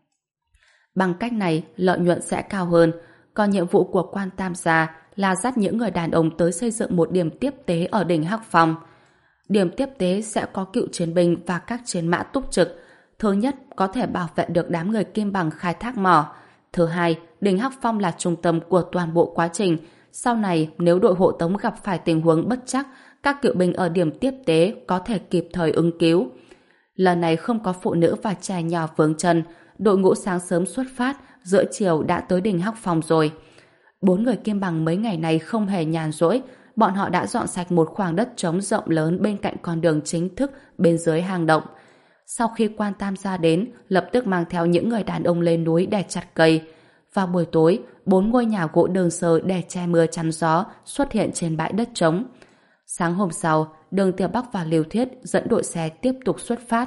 Bằng cách này, lợi nhuận sẽ cao hơn. Còn nhiệm vụ của Quan Tam gia là dắt những người đàn ông tới xây dựng một điểm tiếp tế ở đỉnh Hắc Phong. Điểm tiếp tế sẽ có cựu chiến binh và các chiến mã túc trực. Thứ nhất, có thể bảo vệ được đám người Kim Bằng khai thác mỏ. Thứ hai, đỉnh Hắc Phong là trung tâm của toàn bộ quá trình. Sau này, nếu đội hộ tống gặp phải tình huống bất trắc, các cựu binh ở điểm tiếp tế có thể kịp thời ứng cứu. Lần này không có phụ nữ và trẻ nhỏ vướng chân, đội ngũ sáng sớm xuất phát, giữa chiều đã tới đỉnh Hắc Phong rồi. Bốn người Kim Bằng mấy ngày này không hề nhàn rỗi, bọn họ đã dọn sạch một khoảng đất trống rộng lớn bên cạnh con đường chính thức bên dưới hang động. Sau khi Quan Tam gia đến, lập tức mang theo những người đàn ông lên núi để chặt cây. Vào buổi tối, bốn ngôi nhà gỗ đơn sơ để che mưa chắn gió xuất hiện trên bãi đất trống. Sáng hôm sau, Đường Tiêu Bắc và Lưu Thiết dẫn đội xe tiếp tục xuất phát.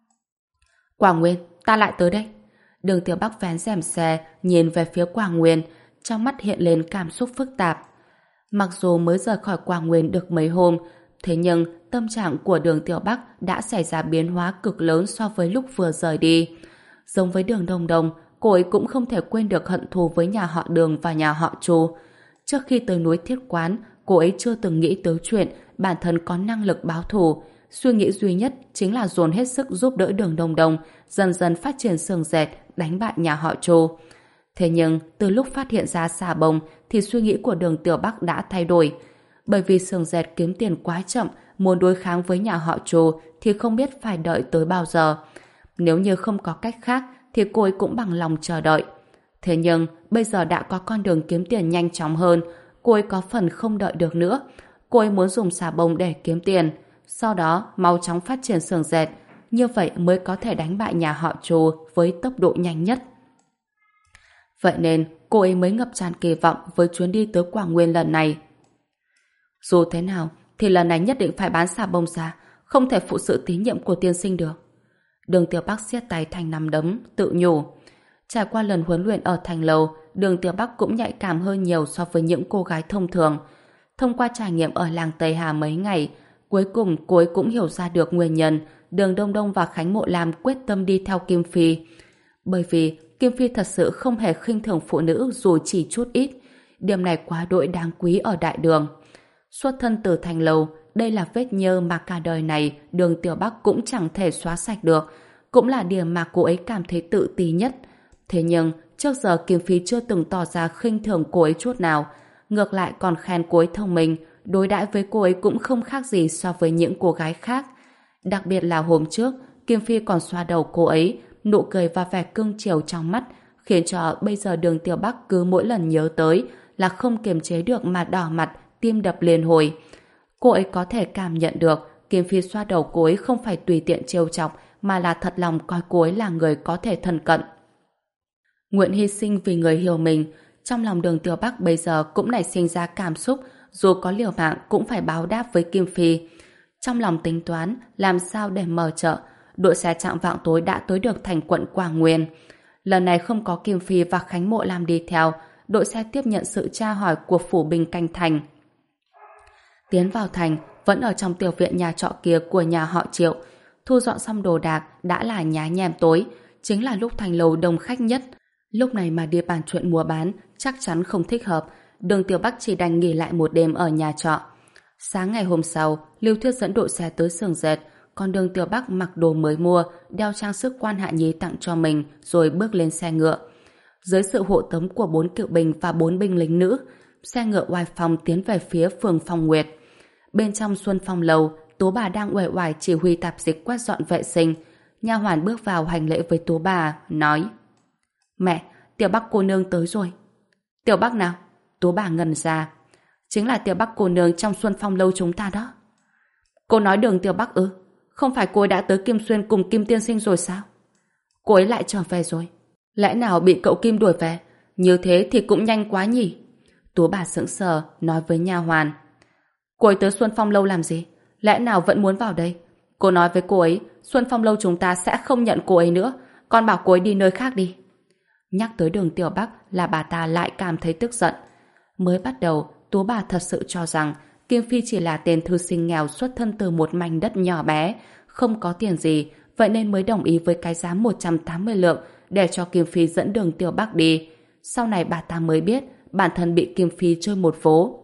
Quảng Nguyên, ta lại tới đây. Đường Tiêu Bắc vén rèm xe, nhìn về phía Quảng Nguyên, trong mắt hiện lên cảm xúc phức tạp. Mặc dù mới rời khỏi Quảng Nguyên được mấy hôm, Thế nhưng tâm trạng của Đường Tiểu Bắc đã xảy ra biến hóa cực lớn so với lúc vừa rời đi. Giống với Đường Đông Đông, cô ấy cũng không thể quên được hận thù với nhà họ Đường và nhà họ Chu. Trước khi tới núi Thiết Quán, cô ấy chưa từng nghĩ tới chuyện bản thân có năng lực báo thù. Suy nghĩ duy nhất chính là dồn hết sức giúp đỡ Đường Đông Đông dần dần phát triển xưởng dệt, đánh bại nhà họ Chu. Thế nhưng từ lúc phát hiện ra xà bông thì suy nghĩ của Đường Tiểu Bắc đã thay đổi. Bởi vì xưởng dệt kiếm tiền quá chậm, muốn đối kháng với nhà họ Chu thì không biết phải đợi tới bao giờ. Nếu như không có cách khác thì cô ấy cũng bằng lòng chờ đợi. Thế nhưng bây giờ đã có con đường kiếm tiền nhanh chóng hơn, cô ấy có phần không đợi được nữa. Cô ấy muốn dùng xà bông để kiếm tiền, sau đó mau chóng phát triển xưởng dệt, như vậy mới có thể đánh bại nhà họ Chu với tốc độ nhanh nhất. Vậy nên cô ấy mới ngập tràn kỳ vọng với chuyến đi tới Quảng Nguyên lần này. Dù thế nào thì lần này nhất định phải bán xà bông ra, không thể phụ sự tín nhiệm của tiên sinh được. Đường Tiểu Bắc siết tay thành nắm đấm, tự nhủ. Trải qua lần huấn luyện ở thành lầu, Đường Tiểu Bắc cũng nhạy cảm hơn nhiều so với những cô gái thông thường. Thông qua trải nghiệm ở làng Tây Hà mấy ngày, cuối cùng cô ấy cũng hiểu ra được nguyên nhân Đường Đông Đông và Khánh Mộ Lam quyết tâm đi theo Kim Phi. Bởi vì Kim Phi thật sự không hề khinh thường phụ nữ dù chỉ chút ít. Điểm này quá đỗi đáng quý ở đại đường. Xuất thân từ thành lầu, đây là vết nhơ mà cả đời này Đường Tiểu Bắc cũng chẳng thể xóa sạch được. Cũng là điểm mà cô ấy cảm thấy tự ti nhất. Thế nhưng, trước giờ Kim Phi chưa từng tỏ ra khinh thường cô ấy chút nào. Ngược lại còn khen cô ấy thông minh, đối đãi với cô ấy cũng không khác gì so với những cô gái khác. Đặc biệt là hôm trước, Kim Phi còn xoa đầu cô ấy, nụ cười và vẻ cưng chiều trong mắt, khiến cho bây giờ Đường Tiểu Bắc cứ mỗi lần nhớ tới là không kiềm chế được mà đỏ mặt, tim đập liên hồi. Cô ấy có thể cảm nhận được Kim Phi xoa đầu cô ấy không phải tùy tiện trêu chọc, mà là thật lòng coi cô ấy là người có thể thân cận. Nguyện hy sinh vì người hiểu mình. Trong lòng Đường Tiểu Bắc bây giờ cũng nảy sinh ra cảm xúc, dù có liều mạng cũng phải báo đáp với Kim Phi. Trong lòng tính toán làm sao để mở chợ, đội xe chạng vạng tối đã tới được thành quận Quảng Nguyên. Lần này không có Kim Phi và Khánh Mộ Lam đi theo, đội xe tiếp nhận sự tra hỏi của phủ binh canh thành. Tiến vào thành, vẫn ở trong tiểu viện nhà trọ kia của nhà họ Triệu. Thu dọn xong đồ đạc đã là nhá nhem tối, chính là lúc thành lầu đông khách nhất. Lúc này mà đi bàn chuyện mua bán chắc chắn không thích hợp. Đường Tiểu Bắc chỉ đành nghỉ lại một đêm ở nhà trọ. Sáng ngày hôm sau, Lưu Thuyết dẫn đội xe tới xưởng dệt, còn Đường Tiểu Bắc mặc đồ mới mua, đeo trang sức quan hạ nhí tặng cho mình, rồi bước lên xe ngựa. Dưới sự hộ tống của bốn cựu binh và bốn binh lính nữ, xe ngựa oai phong tiến về phía phường Phong Nguyệt. Bên trong Xuân Phong lầu, Tố bà đang uể oải chỉ huy tạp dịch quét dọn vệ sinh. Nha hoàn bước vào hành lễ với Tố bà, nói: Mẹ, Tiểu Bắc cô nương tới rồi. Tiểu Bắc nào? Tố bà ngẩn ra. Chính là Tiểu Bắc cô nương trong Xuân Phong lâu chúng ta đó. Cô nói Đường Tiểu Bắc ư? Không phải cô ấy đã tới Kim Xuyên cùng Kim tiên sinh rồi sao? Cô ấy lại trở về rồi. Lẽ nào bị cậu Kim đuổi về? Như thế thì cũng nhanh quá nhỉ? Tố bà sững sờ nói với nha hoàn. Cô ấy tới Xuân Phong lâu làm gì? Lẽ nào vẫn muốn vào đây? Cô nói với cô ấy Xuân Phong lâu chúng ta sẽ không nhận cô ấy nữa, con bảo cô ấy đi nơi khác đi. Nhắc tới Đường Tiểu Bắc là bà ta lại cảm thấy tức giận. Mới bắt đầu, Tú bà thật sự cho rằng Kim Phi chỉ là tên thư sinh nghèo xuất thân từ một mảnh đất nhỏ bé, không có tiền gì, vậy nên mới đồng ý với cái giá một trăm tám mươi lượng để cho Kim Phi dẫn Đường Tiểu Bắc đi. Sau này bà ta mới biết bản thân bị Kim Phi chơi một vố.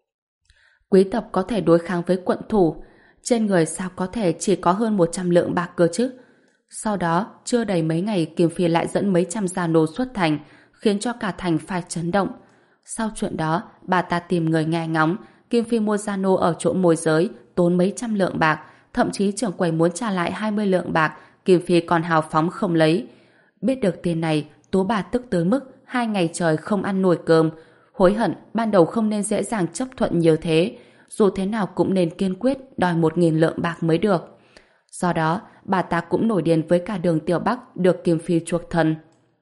Quý tộc có thể đối kháng với quận thủ, trên người sao có thể chỉ có hơn một trăm lượng bạc cơ chứ? Sau đó, chưa đầy mấy ngày Kim Phi lại dẫn mấy trăm gia nô xuất thành, khiến cho cả thành phải chấn động. Sau chuyện đó, bà ta tìm người nghe ngóng, Kim Phi mua gia nô ở chỗ môi giới, tốn mấy trăm lượng bạc, thậm chí trưởng quầy muốn trả lại hai mươi lượng bạc, Kim Phi còn hào phóng không lấy. Biết được tin này, Tố bà tức tới mức hai ngày trời không ăn nổi cơm, hối hận ban đầu không nên dễ dàng chấp thuận như thế, dù thế nào cũng nên kiên quyết đòi một nghìn lượng bạc mới được. Do đó, bà ta cũng nổi điên với cả Đường Tiểu Bắc được Kim Phi chuộc thân.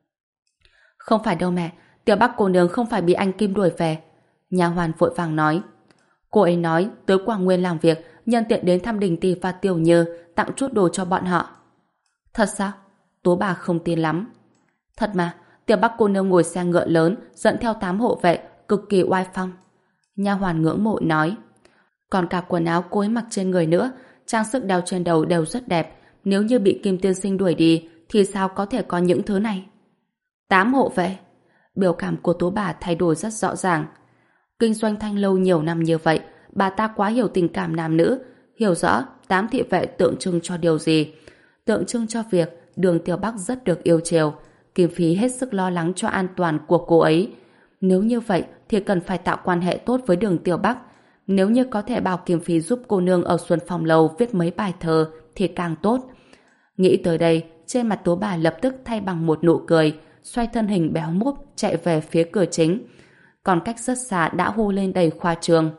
Không phải đâu mẹ, Tiểu Bắc cô nương không phải bị anh Kim đuổi về. Nha hoàn vội vàng nói. Cô ấy nói tới Quảng Nguyên làm việc, nhân tiện đến thăm Đình Tỷ và Tiểu Như, tặng chút đồ cho bọn họ. Thật sao? Tố bà không tin lắm. Thật mà, Tiểu Bắc cô nương ngồi xe ngựa lớn, dẫn theo tám hộ vệ, cực kỳ oai phong. Nha hoàn ngưỡng mộ nói. Còn cả quần áo cô ấy mặc trên người nữa, trang sức đeo trên đầu đều rất đẹp. Nếu như bị Kim tiên sinh đuổi đi, thì sao có thể có những thứ này? Tám hộ vệ. Biểu cảm của Tố bà thay đổi rất rõ ràng. Kinh doanh thanh lâu nhiều năm như vậy, bà ta quá hiểu tình cảm nam nữ, hiểu rõ tám thị vệ tượng trưng cho điều gì. Tượng trưng cho việc Đường Tiểu Bắc rất được yêu chiều. Kim Phí hết sức lo lắng cho an toàn của cô ấy. Nếu như vậy thì cần phải tạo quan hệ tốt với Đường Tiểu Bắc. Nếu như có thể bảo Kim Phí giúp cô nương ở Xuân Phong Lầu viết mấy bài thơ thì càng tốt. Nghĩ tới đây, trên mặt Tố bà lập tức thay bằng một nụ cười, xoay thân hình béo múp chạy về phía cửa chính. Còn cách rất xa đã hô lên đầy khoa trương.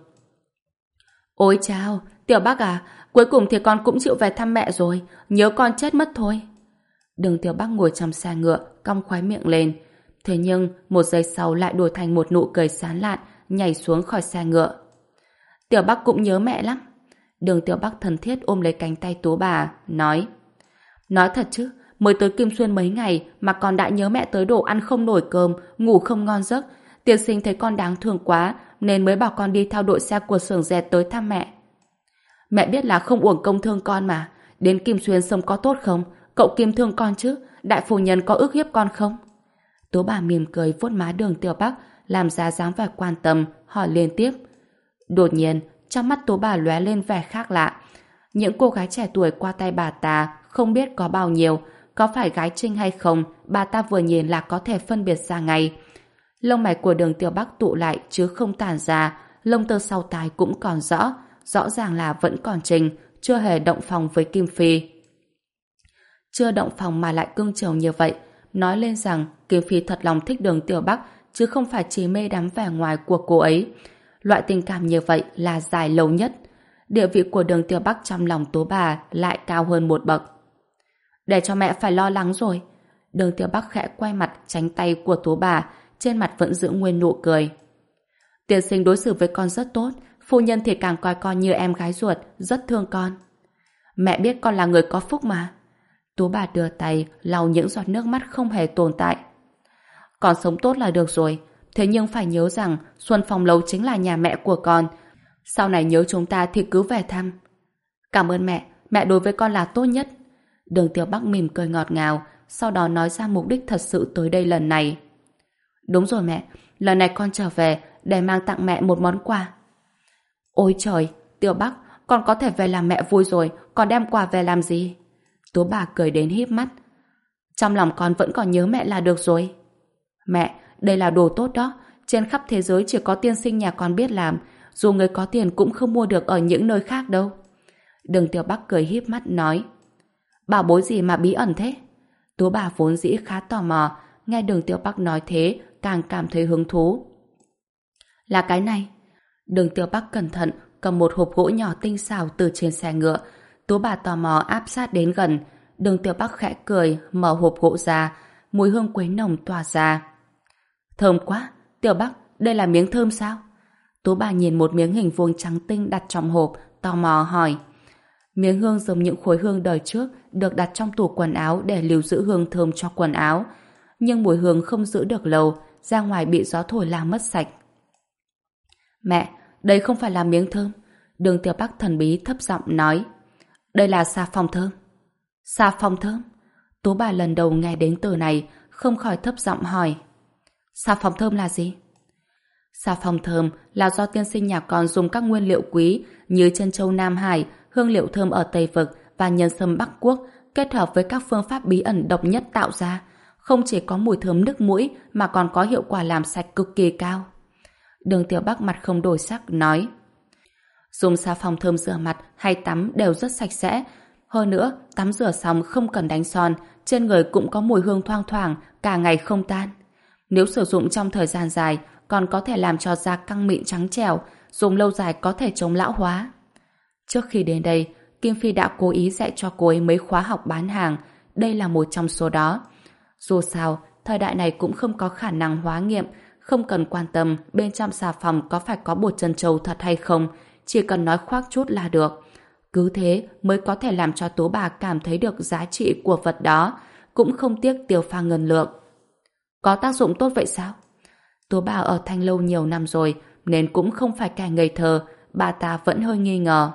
Ôi chao, Tiểu Bắc à, cuối cùng thì con cũng chịu về thăm mẹ rồi, nhớ con chết mất thôi. Đường Tiểu Bắc ngồi trong xe ngựa, cong khóe miệng lên. Thế nhưng, một giây sau lại đổi thành một nụ cười sán lạn, nhảy xuống khỏi xe ngựa. Tiểu Bắc cũng nhớ mẹ lắm. Đường Tiểu Bắc thân thiết ôm lấy cánh tay Tố bà, nói. Nói thật chứ, mới tới Kim Xuyên mấy ngày mà con đã nhớ mẹ tới độ ăn không nổi cơm, ngủ không ngon giấc. Tiên sinh thấy con đáng thương quá, nên mới bảo con đi theo đội xe của xưởng dệt tới thăm mẹ. Mẹ biết là không uổng công thương con mà. Đến Kim Xuyên sống có tốt không? Cậu Kim thương con chứ? Đại phu nhân có ức hiếp con không? Tố bà mỉm cười vuốt má Đường Tiểu Bắc, làm ra dáng vẻ quan tâm, hỏi liên tiếp. Đột nhiên, trong mắt Tố bà lóe lên vẻ khác lạ. Những cô gái trẻ tuổi qua tay bà ta không biết có bao nhiêu, có phải gái trinh hay không, bà ta vừa nhìn là có thể phân biệt ra ngay. Lông mày của Đường Tiểu Bắc tụ lại chứ không tản ra, lông tơ sau tai cũng còn rõ, rõ ràng là vẫn còn trinh, chưa hề động phòng với Kim Phi. Chưa động phòng mà lại cưng chiều như vậy, nói lên rằng Kim Phi thật lòng thích Đường Tiểu Bắc, chứ không phải chỉ mê đắm vẻ ngoài của cô ấy. Loại tình cảm như vậy là dài lâu nhất. Địa vị của Đường Tiểu Bắc trong lòng Tố bà lại cao hơn một bậc. Để cho mẹ phải lo lắng rồi. Đường Tiểu Bắc khẽ quay mặt tránh tay của Tố bà, trên mặt vẫn giữ nguyên nụ cười. Tiên sinh đối xử với con rất tốt, phu nhân thì càng coi con như em gái ruột, rất thương con. Mẹ biết con là người có phúc mà. Tố bà đưa tay lau những giọt nước mắt không hề tồn tại. Con sống tốt là được rồi, thế nhưng phải nhớ rằng Xuân Phong Lầu chính là nhà mẹ của con. Sau này nhớ chúng ta thì cứ về thăm. Cảm ơn mẹ, mẹ đối với con là tốt nhất. Đường Tiểu Bắc mỉm cười ngọt ngào, sau đó nói ra mục đích thật sự tới đây lần này. Đúng rồi mẹ, lần này con trở về để mang tặng mẹ một món quà. Ôi trời, Tiểu Bắc, con có thể về làm mẹ vui rồi, còn đem quà về làm gì? Tố bà cười đến híp mắt. Trong lòng con vẫn còn nhớ mẹ là được rồi. Mẹ, đây là đồ tốt đó, trên khắp thế giới chỉ có tiên sinh nhà con biết làm, dù người có tiền cũng không mua được ở những nơi khác đâu. Đường Tiểu Bắc cười híp mắt nói. Bảo bối gì mà bí ẩn thế? Tố bà vốn dĩ khá tò mò, nghe Đường Tiểu Bắc nói thế càng cảm thấy hứng thú. Là cái này. Đường Tiểu Bắc cẩn thận cầm một hộp gỗ nhỏ tinh xảo từ trên xe ngựa. Tố bà tò mò áp sát đến gần. Đường Tiểu Bắc khẽ cười, mở hộp gỗ ra, mùi hương quế nồng tỏa ra. Thơm quá, Tiểu Bắc, đây là miếng thơm sao? Tố bà nhìn một miếng hình vuông trắng tinh đặt trong hộp, tò mò hỏi. Miếng hương giống những khối hương đời trước được đặt trong tủ quần áo để lưu giữ hương thơm cho quần áo. Nhưng mùi hương không giữ được lâu, ra ngoài bị gió thổi làm mất sạch. Mẹ, đây không phải là miếng thơm. Đường Tiểu Bắc thần bí thấp giọng nói. Đây là xà phòng thơm. Xà phòng thơm? Tố bà lần đầu nghe đến từ này, không khỏi thấp giọng hỏi. Xà phòng thơm là gì? Xà phòng thơm là do tiên sinh nhà con dùng các nguyên liệu quý như chân châu Nam Hải, hương liệu thơm ở Tây Vực và nhân sâm Bắc Quốc kết hợp với các phương pháp bí ẩn độc nhất tạo ra. Không chỉ có mùi thơm nức mũi mà còn có hiệu quả làm sạch cực kỳ cao. Đường Tiểu Bắc mặt không đổi sắc nói. Dùng xà phòng thơm rửa mặt hay tắm đều rất sạch sẽ. Hơn nữa, tắm rửa xong không cần đánh son, trên người cũng có mùi hương thoang thoảng, cả ngày không tan. Nếu sử dụng trong thời gian dài, còn có thể làm cho da căng mịn trắng trẻo, dùng lâu dài có thể chống lão hóa. Trước khi đến đây, Kim Phi đã cố ý dạy cho cô ấy mấy khóa học bán hàng, đây là một trong số đó. Dù sao, thời đại này cũng không có khả năng hóa nghiệm, không cần quan tâm bên trong xà phòng có phải có bột trân châu thật hay không, chỉ cần nói khoác chút là được. Cứ thế mới có thể làm cho Tố bà cảm thấy được giá trị của vật đó, cũng không tiếc tiêu pha ngân lượng. Có tác dụng tốt vậy sao? Tố bà ở Thanh Lâu nhiều năm rồi, nên cũng không phải kẻ ngây thơ, bà ta vẫn hơi nghi ngờ.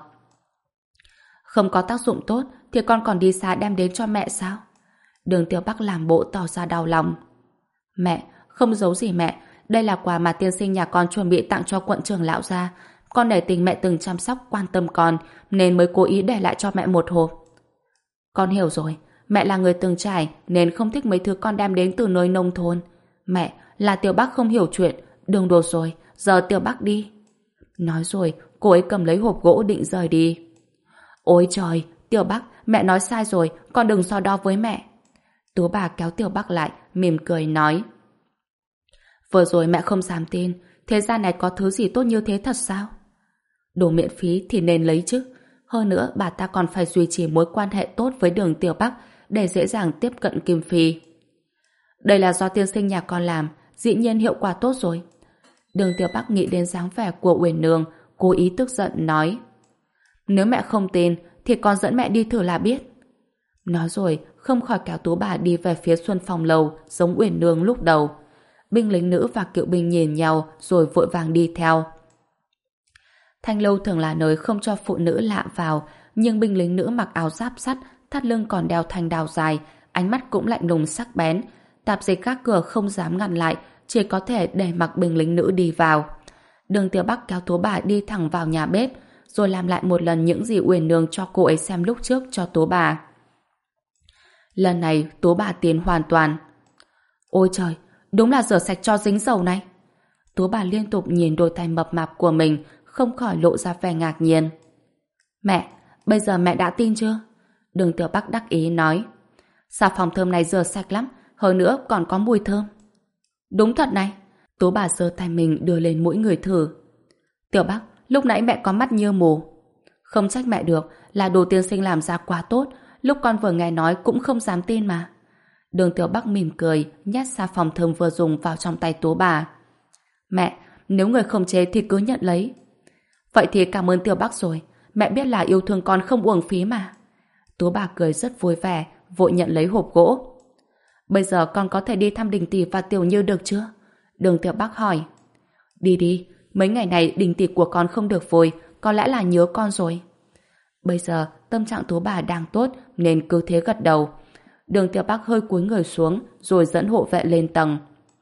Không có tác dụng tốt thì con còn đi xa đem đến cho mẹ sao? Đường Tiểu Bắc làm bộ tỏ ra đau lòng. Mẹ, không giấu gì mẹ, đây là quà mà tiên sinh nhà con chuẩn bị tặng cho quận trưởng lão gia. Con nể tình mẹ từng chăm sóc quan tâm con nên mới cố ý để lại cho mẹ một hộp. Con hiểu rồi, mẹ là người từng trải nên không thích mấy thứ con đem đến từ nơi nông thôn. Mẹ, là Tiểu Bắc không hiểu chuyện, đừng đột rồi, giờ Tiểu Bắc đi. Nói rồi, cô ấy cầm lấy hộp gỗ định rời đi. Ôi trời, Tiểu Bắc, mẹ nói sai rồi, con đừng so đo với mẹ. Tú bà kéo Tiểu Bắc lại, mỉm cười nói. Vừa rồi mẹ không dám tin, thế gian này có thứ gì tốt như thế thật sao? Đồ miễn phí thì nên lấy chứ. Hơn nữa, bà ta còn phải duy trì mối quan hệ tốt với Đường Tiểu Bắc để dễ dàng tiếp cận Kim Phi. Đây là do tiên sinh nhà con làm, dĩ nhiên hiệu quả tốt rồi. Đường Tiểu Bắc nghĩ đến dáng vẻ của Uyển Nương, cố ý tức giận nói. Nếu mẹ không tin, thì con dẫn mẹ đi thử là biết. Nói rồi, không khỏi kéo Tú bà đi về phía Xuân Phong lầu, giống Uyển Nương lúc đầu. Binh lính nữ và cựu binh nhìn nhau, rồi vội vàng đi theo. Thanh lâu thường là nơi không cho phụ nữ lạ vào, nhưng binh lính nữ mặc áo giáp sắt, thắt lưng còn đeo thanh đao dài, ánh mắt cũng lạnh lùng sắc bén. Tạp dịch các cửa không dám ngăn lại, chỉ có thể để mặc binh lính nữ đi vào. Đường Tiểu Bắc kéo Tú bà đi thẳng vào nhà bếp, rồi làm lại một lần những gì Uyển Nương cho cô ấy xem lúc trước cho Tú bà. Lần này Tú bà tiến hoàn toàn. Ôi trời, đúng là rửa sạch cho dính dầu này. Tú bà liên tục nhìn đôi tay mập mạp của mình, không khỏi lộ ra vẻ ngạc nhiên. Mẹ, bây giờ mẹ đã tin chưa? Đường Tiểu Bắc đắc ý nói. Xà phòng thơm này rửa sạch lắm, hơn nữa còn có mùi thơm. Đúng thật này. Tú bà giơ tay mình đưa lên mũi người thử. Tiểu Bắc, lúc nãy mẹ có mắt như mù. Không trách mẹ được, là đồ tiên sinh làm ra quá tốt, lúc con vừa nghe nói cũng không dám tin mà. Đường Tiểu Bắc mỉm cười, nhét xà phòng thơm vừa dùng vào trong tay Tú bà. Mẹ, nếu người không chế thì cứ nhận lấy. Vậy thì cảm ơn Tiểu Bắc rồi, mẹ biết là yêu thương con không uổng phí mà. Tú bà cười rất vui vẻ, vội nhận lấy hộp gỗ. Bây giờ con có thể đi thăm Đình Tỷ và Tiểu Như được chưa? Đường Tiểu Bắc hỏi. Đi đi, mấy ngày này Đình Tỷ của con không được vui, có lẽ là nhớ con rồi. Bây giờ tâm trạng Tú bà đang tốt nên cứ thế gật đầu. Đường Tiểu Bắc hơi cúi người xuống rồi dẫn hộ vệ lên tầng.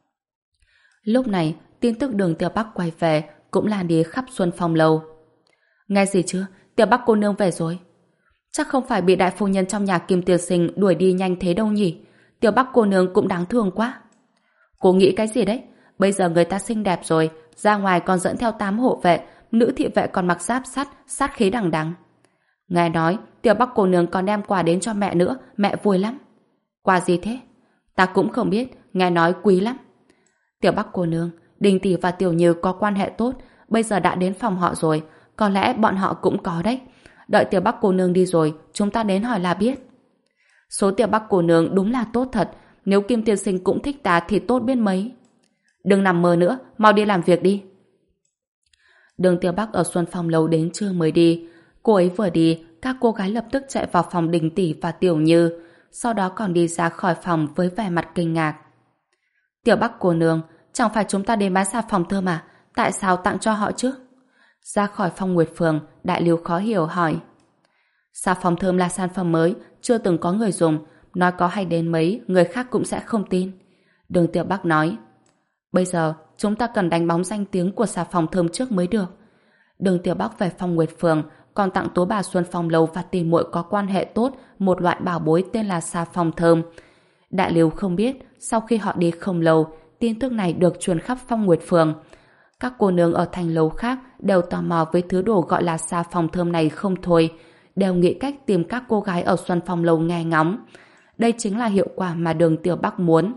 Lúc này tin tức Đường Tiểu Bắc quay về cũng lan đi khắp Xuân Phong lầu. Nghe gì chưa? Tiểu Bắc cô nương về rồi. Chắc không phải bị đại phu nhân trong nhà Kim Tiên Sinh đuổi đi nhanh thế đâu nhỉ? Tiểu Bắc cô nương cũng đáng thương quá. Cô nghĩ cái gì đấy? Bây giờ người ta xinh đẹp rồi, ra ngoài còn dẫn theo tám hộ vệ, nữ thị vệ còn mặc giáp sắt, sát khí đằng đằng. Nghe nói Tiểu Bắc cô nương còn đem quà đến cho mẹ nữa, mẹ vui lắm. Quà gì thế? Ta cũng không biết, nghe nói quý lắm. Tiểu Bắc cô nương, Đình Tỷ và Tiểu Như có quan hệ tốt, bây giờ đã đến phòng họ rồi, có lẽ bọn họ cũng có đấy. Đợi Tiểu Bắc cô nương đi rồi, chúng ta đến hỏi là biết. Số Tiểu Bắc cô nương đúng là tốt thật, nếu Kim Tiên Sinh cũng thích ta thì tốt biết mấy. Đừng nằm mơ nữa, mau đi làm việc đi. Đường Tiểu Bắc ở Xuân Phong lầu đến trưa mới đi. Cô ấy vừa đi, các cô gái lập tức chạy vào phòng Đình Tỷ và Tiểu Như, sau đó còn đi ra khỏi phòng với vẻ mặt kinh ngạc. Tiểu Bắc cô nương, chẳng phải chúng ta đến bán xà phòng thơm à? Tại sao tặng cho họ chứ? Ra khỏi phòng Nguyệt Phường, Đại Lưu khó hiểu hỏi. Xà phòng thơm là sản phẩm mới, chưa từng có người dùng, nói có hay đến mấy, người khác cũng sẽ không tin. Đường Tiểu Bắc nói. Bây giờ, chúng ta cần đánh bóng danh tiếng của xà phòng thơm trước mới được. Đường Tiểu Bắc về phòng Nguyệt Phường, còn tặng Tố bà Xuân Phong lầu và tỷ muội có quan hệ tốt một loại bảo bối tên là xà phòng thơm. Đại Liêu không biết, sau khi họ đi không lâu, tin tức này được truyền khắp phong Nguyệt Phường. Các cô nương ở thành lầu khác đều tò mò với thứ đồ gọi là xà phòng thơm này không thôi, đều nghĩ cách tìm các cô gái ở Xuân Phong lầu nghe ngóng. Đây chính là hiệu quả mà Đường Tiểu Bắc muốn.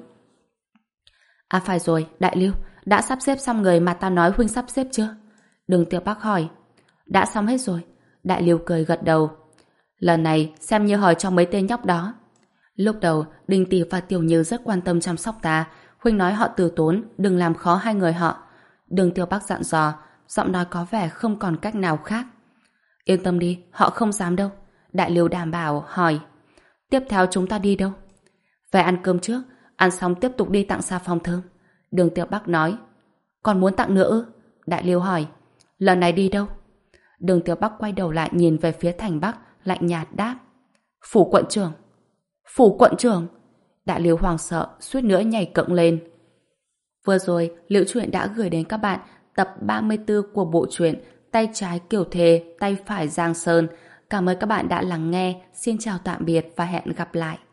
À phải rồi, Đại Liêu, đã sắp xếp xong người mà ta nói huynh sắp xếp chưa? Đường Tiểu Bắc hỏi. Đã xong hết rồi. Đại Liêu cười gật đầu. Lần này xem như hỏi cho mấy tên nhóc đó. Lúc đầu, Đình Tỷ và Tiểu Như rất quan tâm chăm sóc ta. Huynh nói họ từ tốn, đừng làm khó hai người họ. Đường Tiểu Bắc dặn dò, giọng nói có vẻ không còn cách nào khác. Yên tâm đi, họ không dám đâu. Đại Liêu đảm bảo, hỏi. Tiếp theo chúng ta đi đâu? Về ăn cơm trước, ăn xong tiếp tục đi tặng xà phòng thơm. Đường Tiểu Bắc nói. Còn muốn tặng nữa ư? Đại Liêu hỏi. Lần này đi đâu? Đường Tiểu Bắc quay đầu lại nhìn về phía thành Bắc, lạnh nhạt đáp. Phủ quận trưởng. Phủ quận trưởng. Đại Liễu hoàng sợ, suýt nữa nhảy cẫng lên. Vừa rồi, Liễu Chuyện đã gửi đến các bạn tập ba mươi tư của bộ truyện Tay trái Kiều Thề, tay phải Giang Sơn. Cảm ơn các bạn đã lắng nghe. Xin chào tạm biệt và hẹn gặp lại.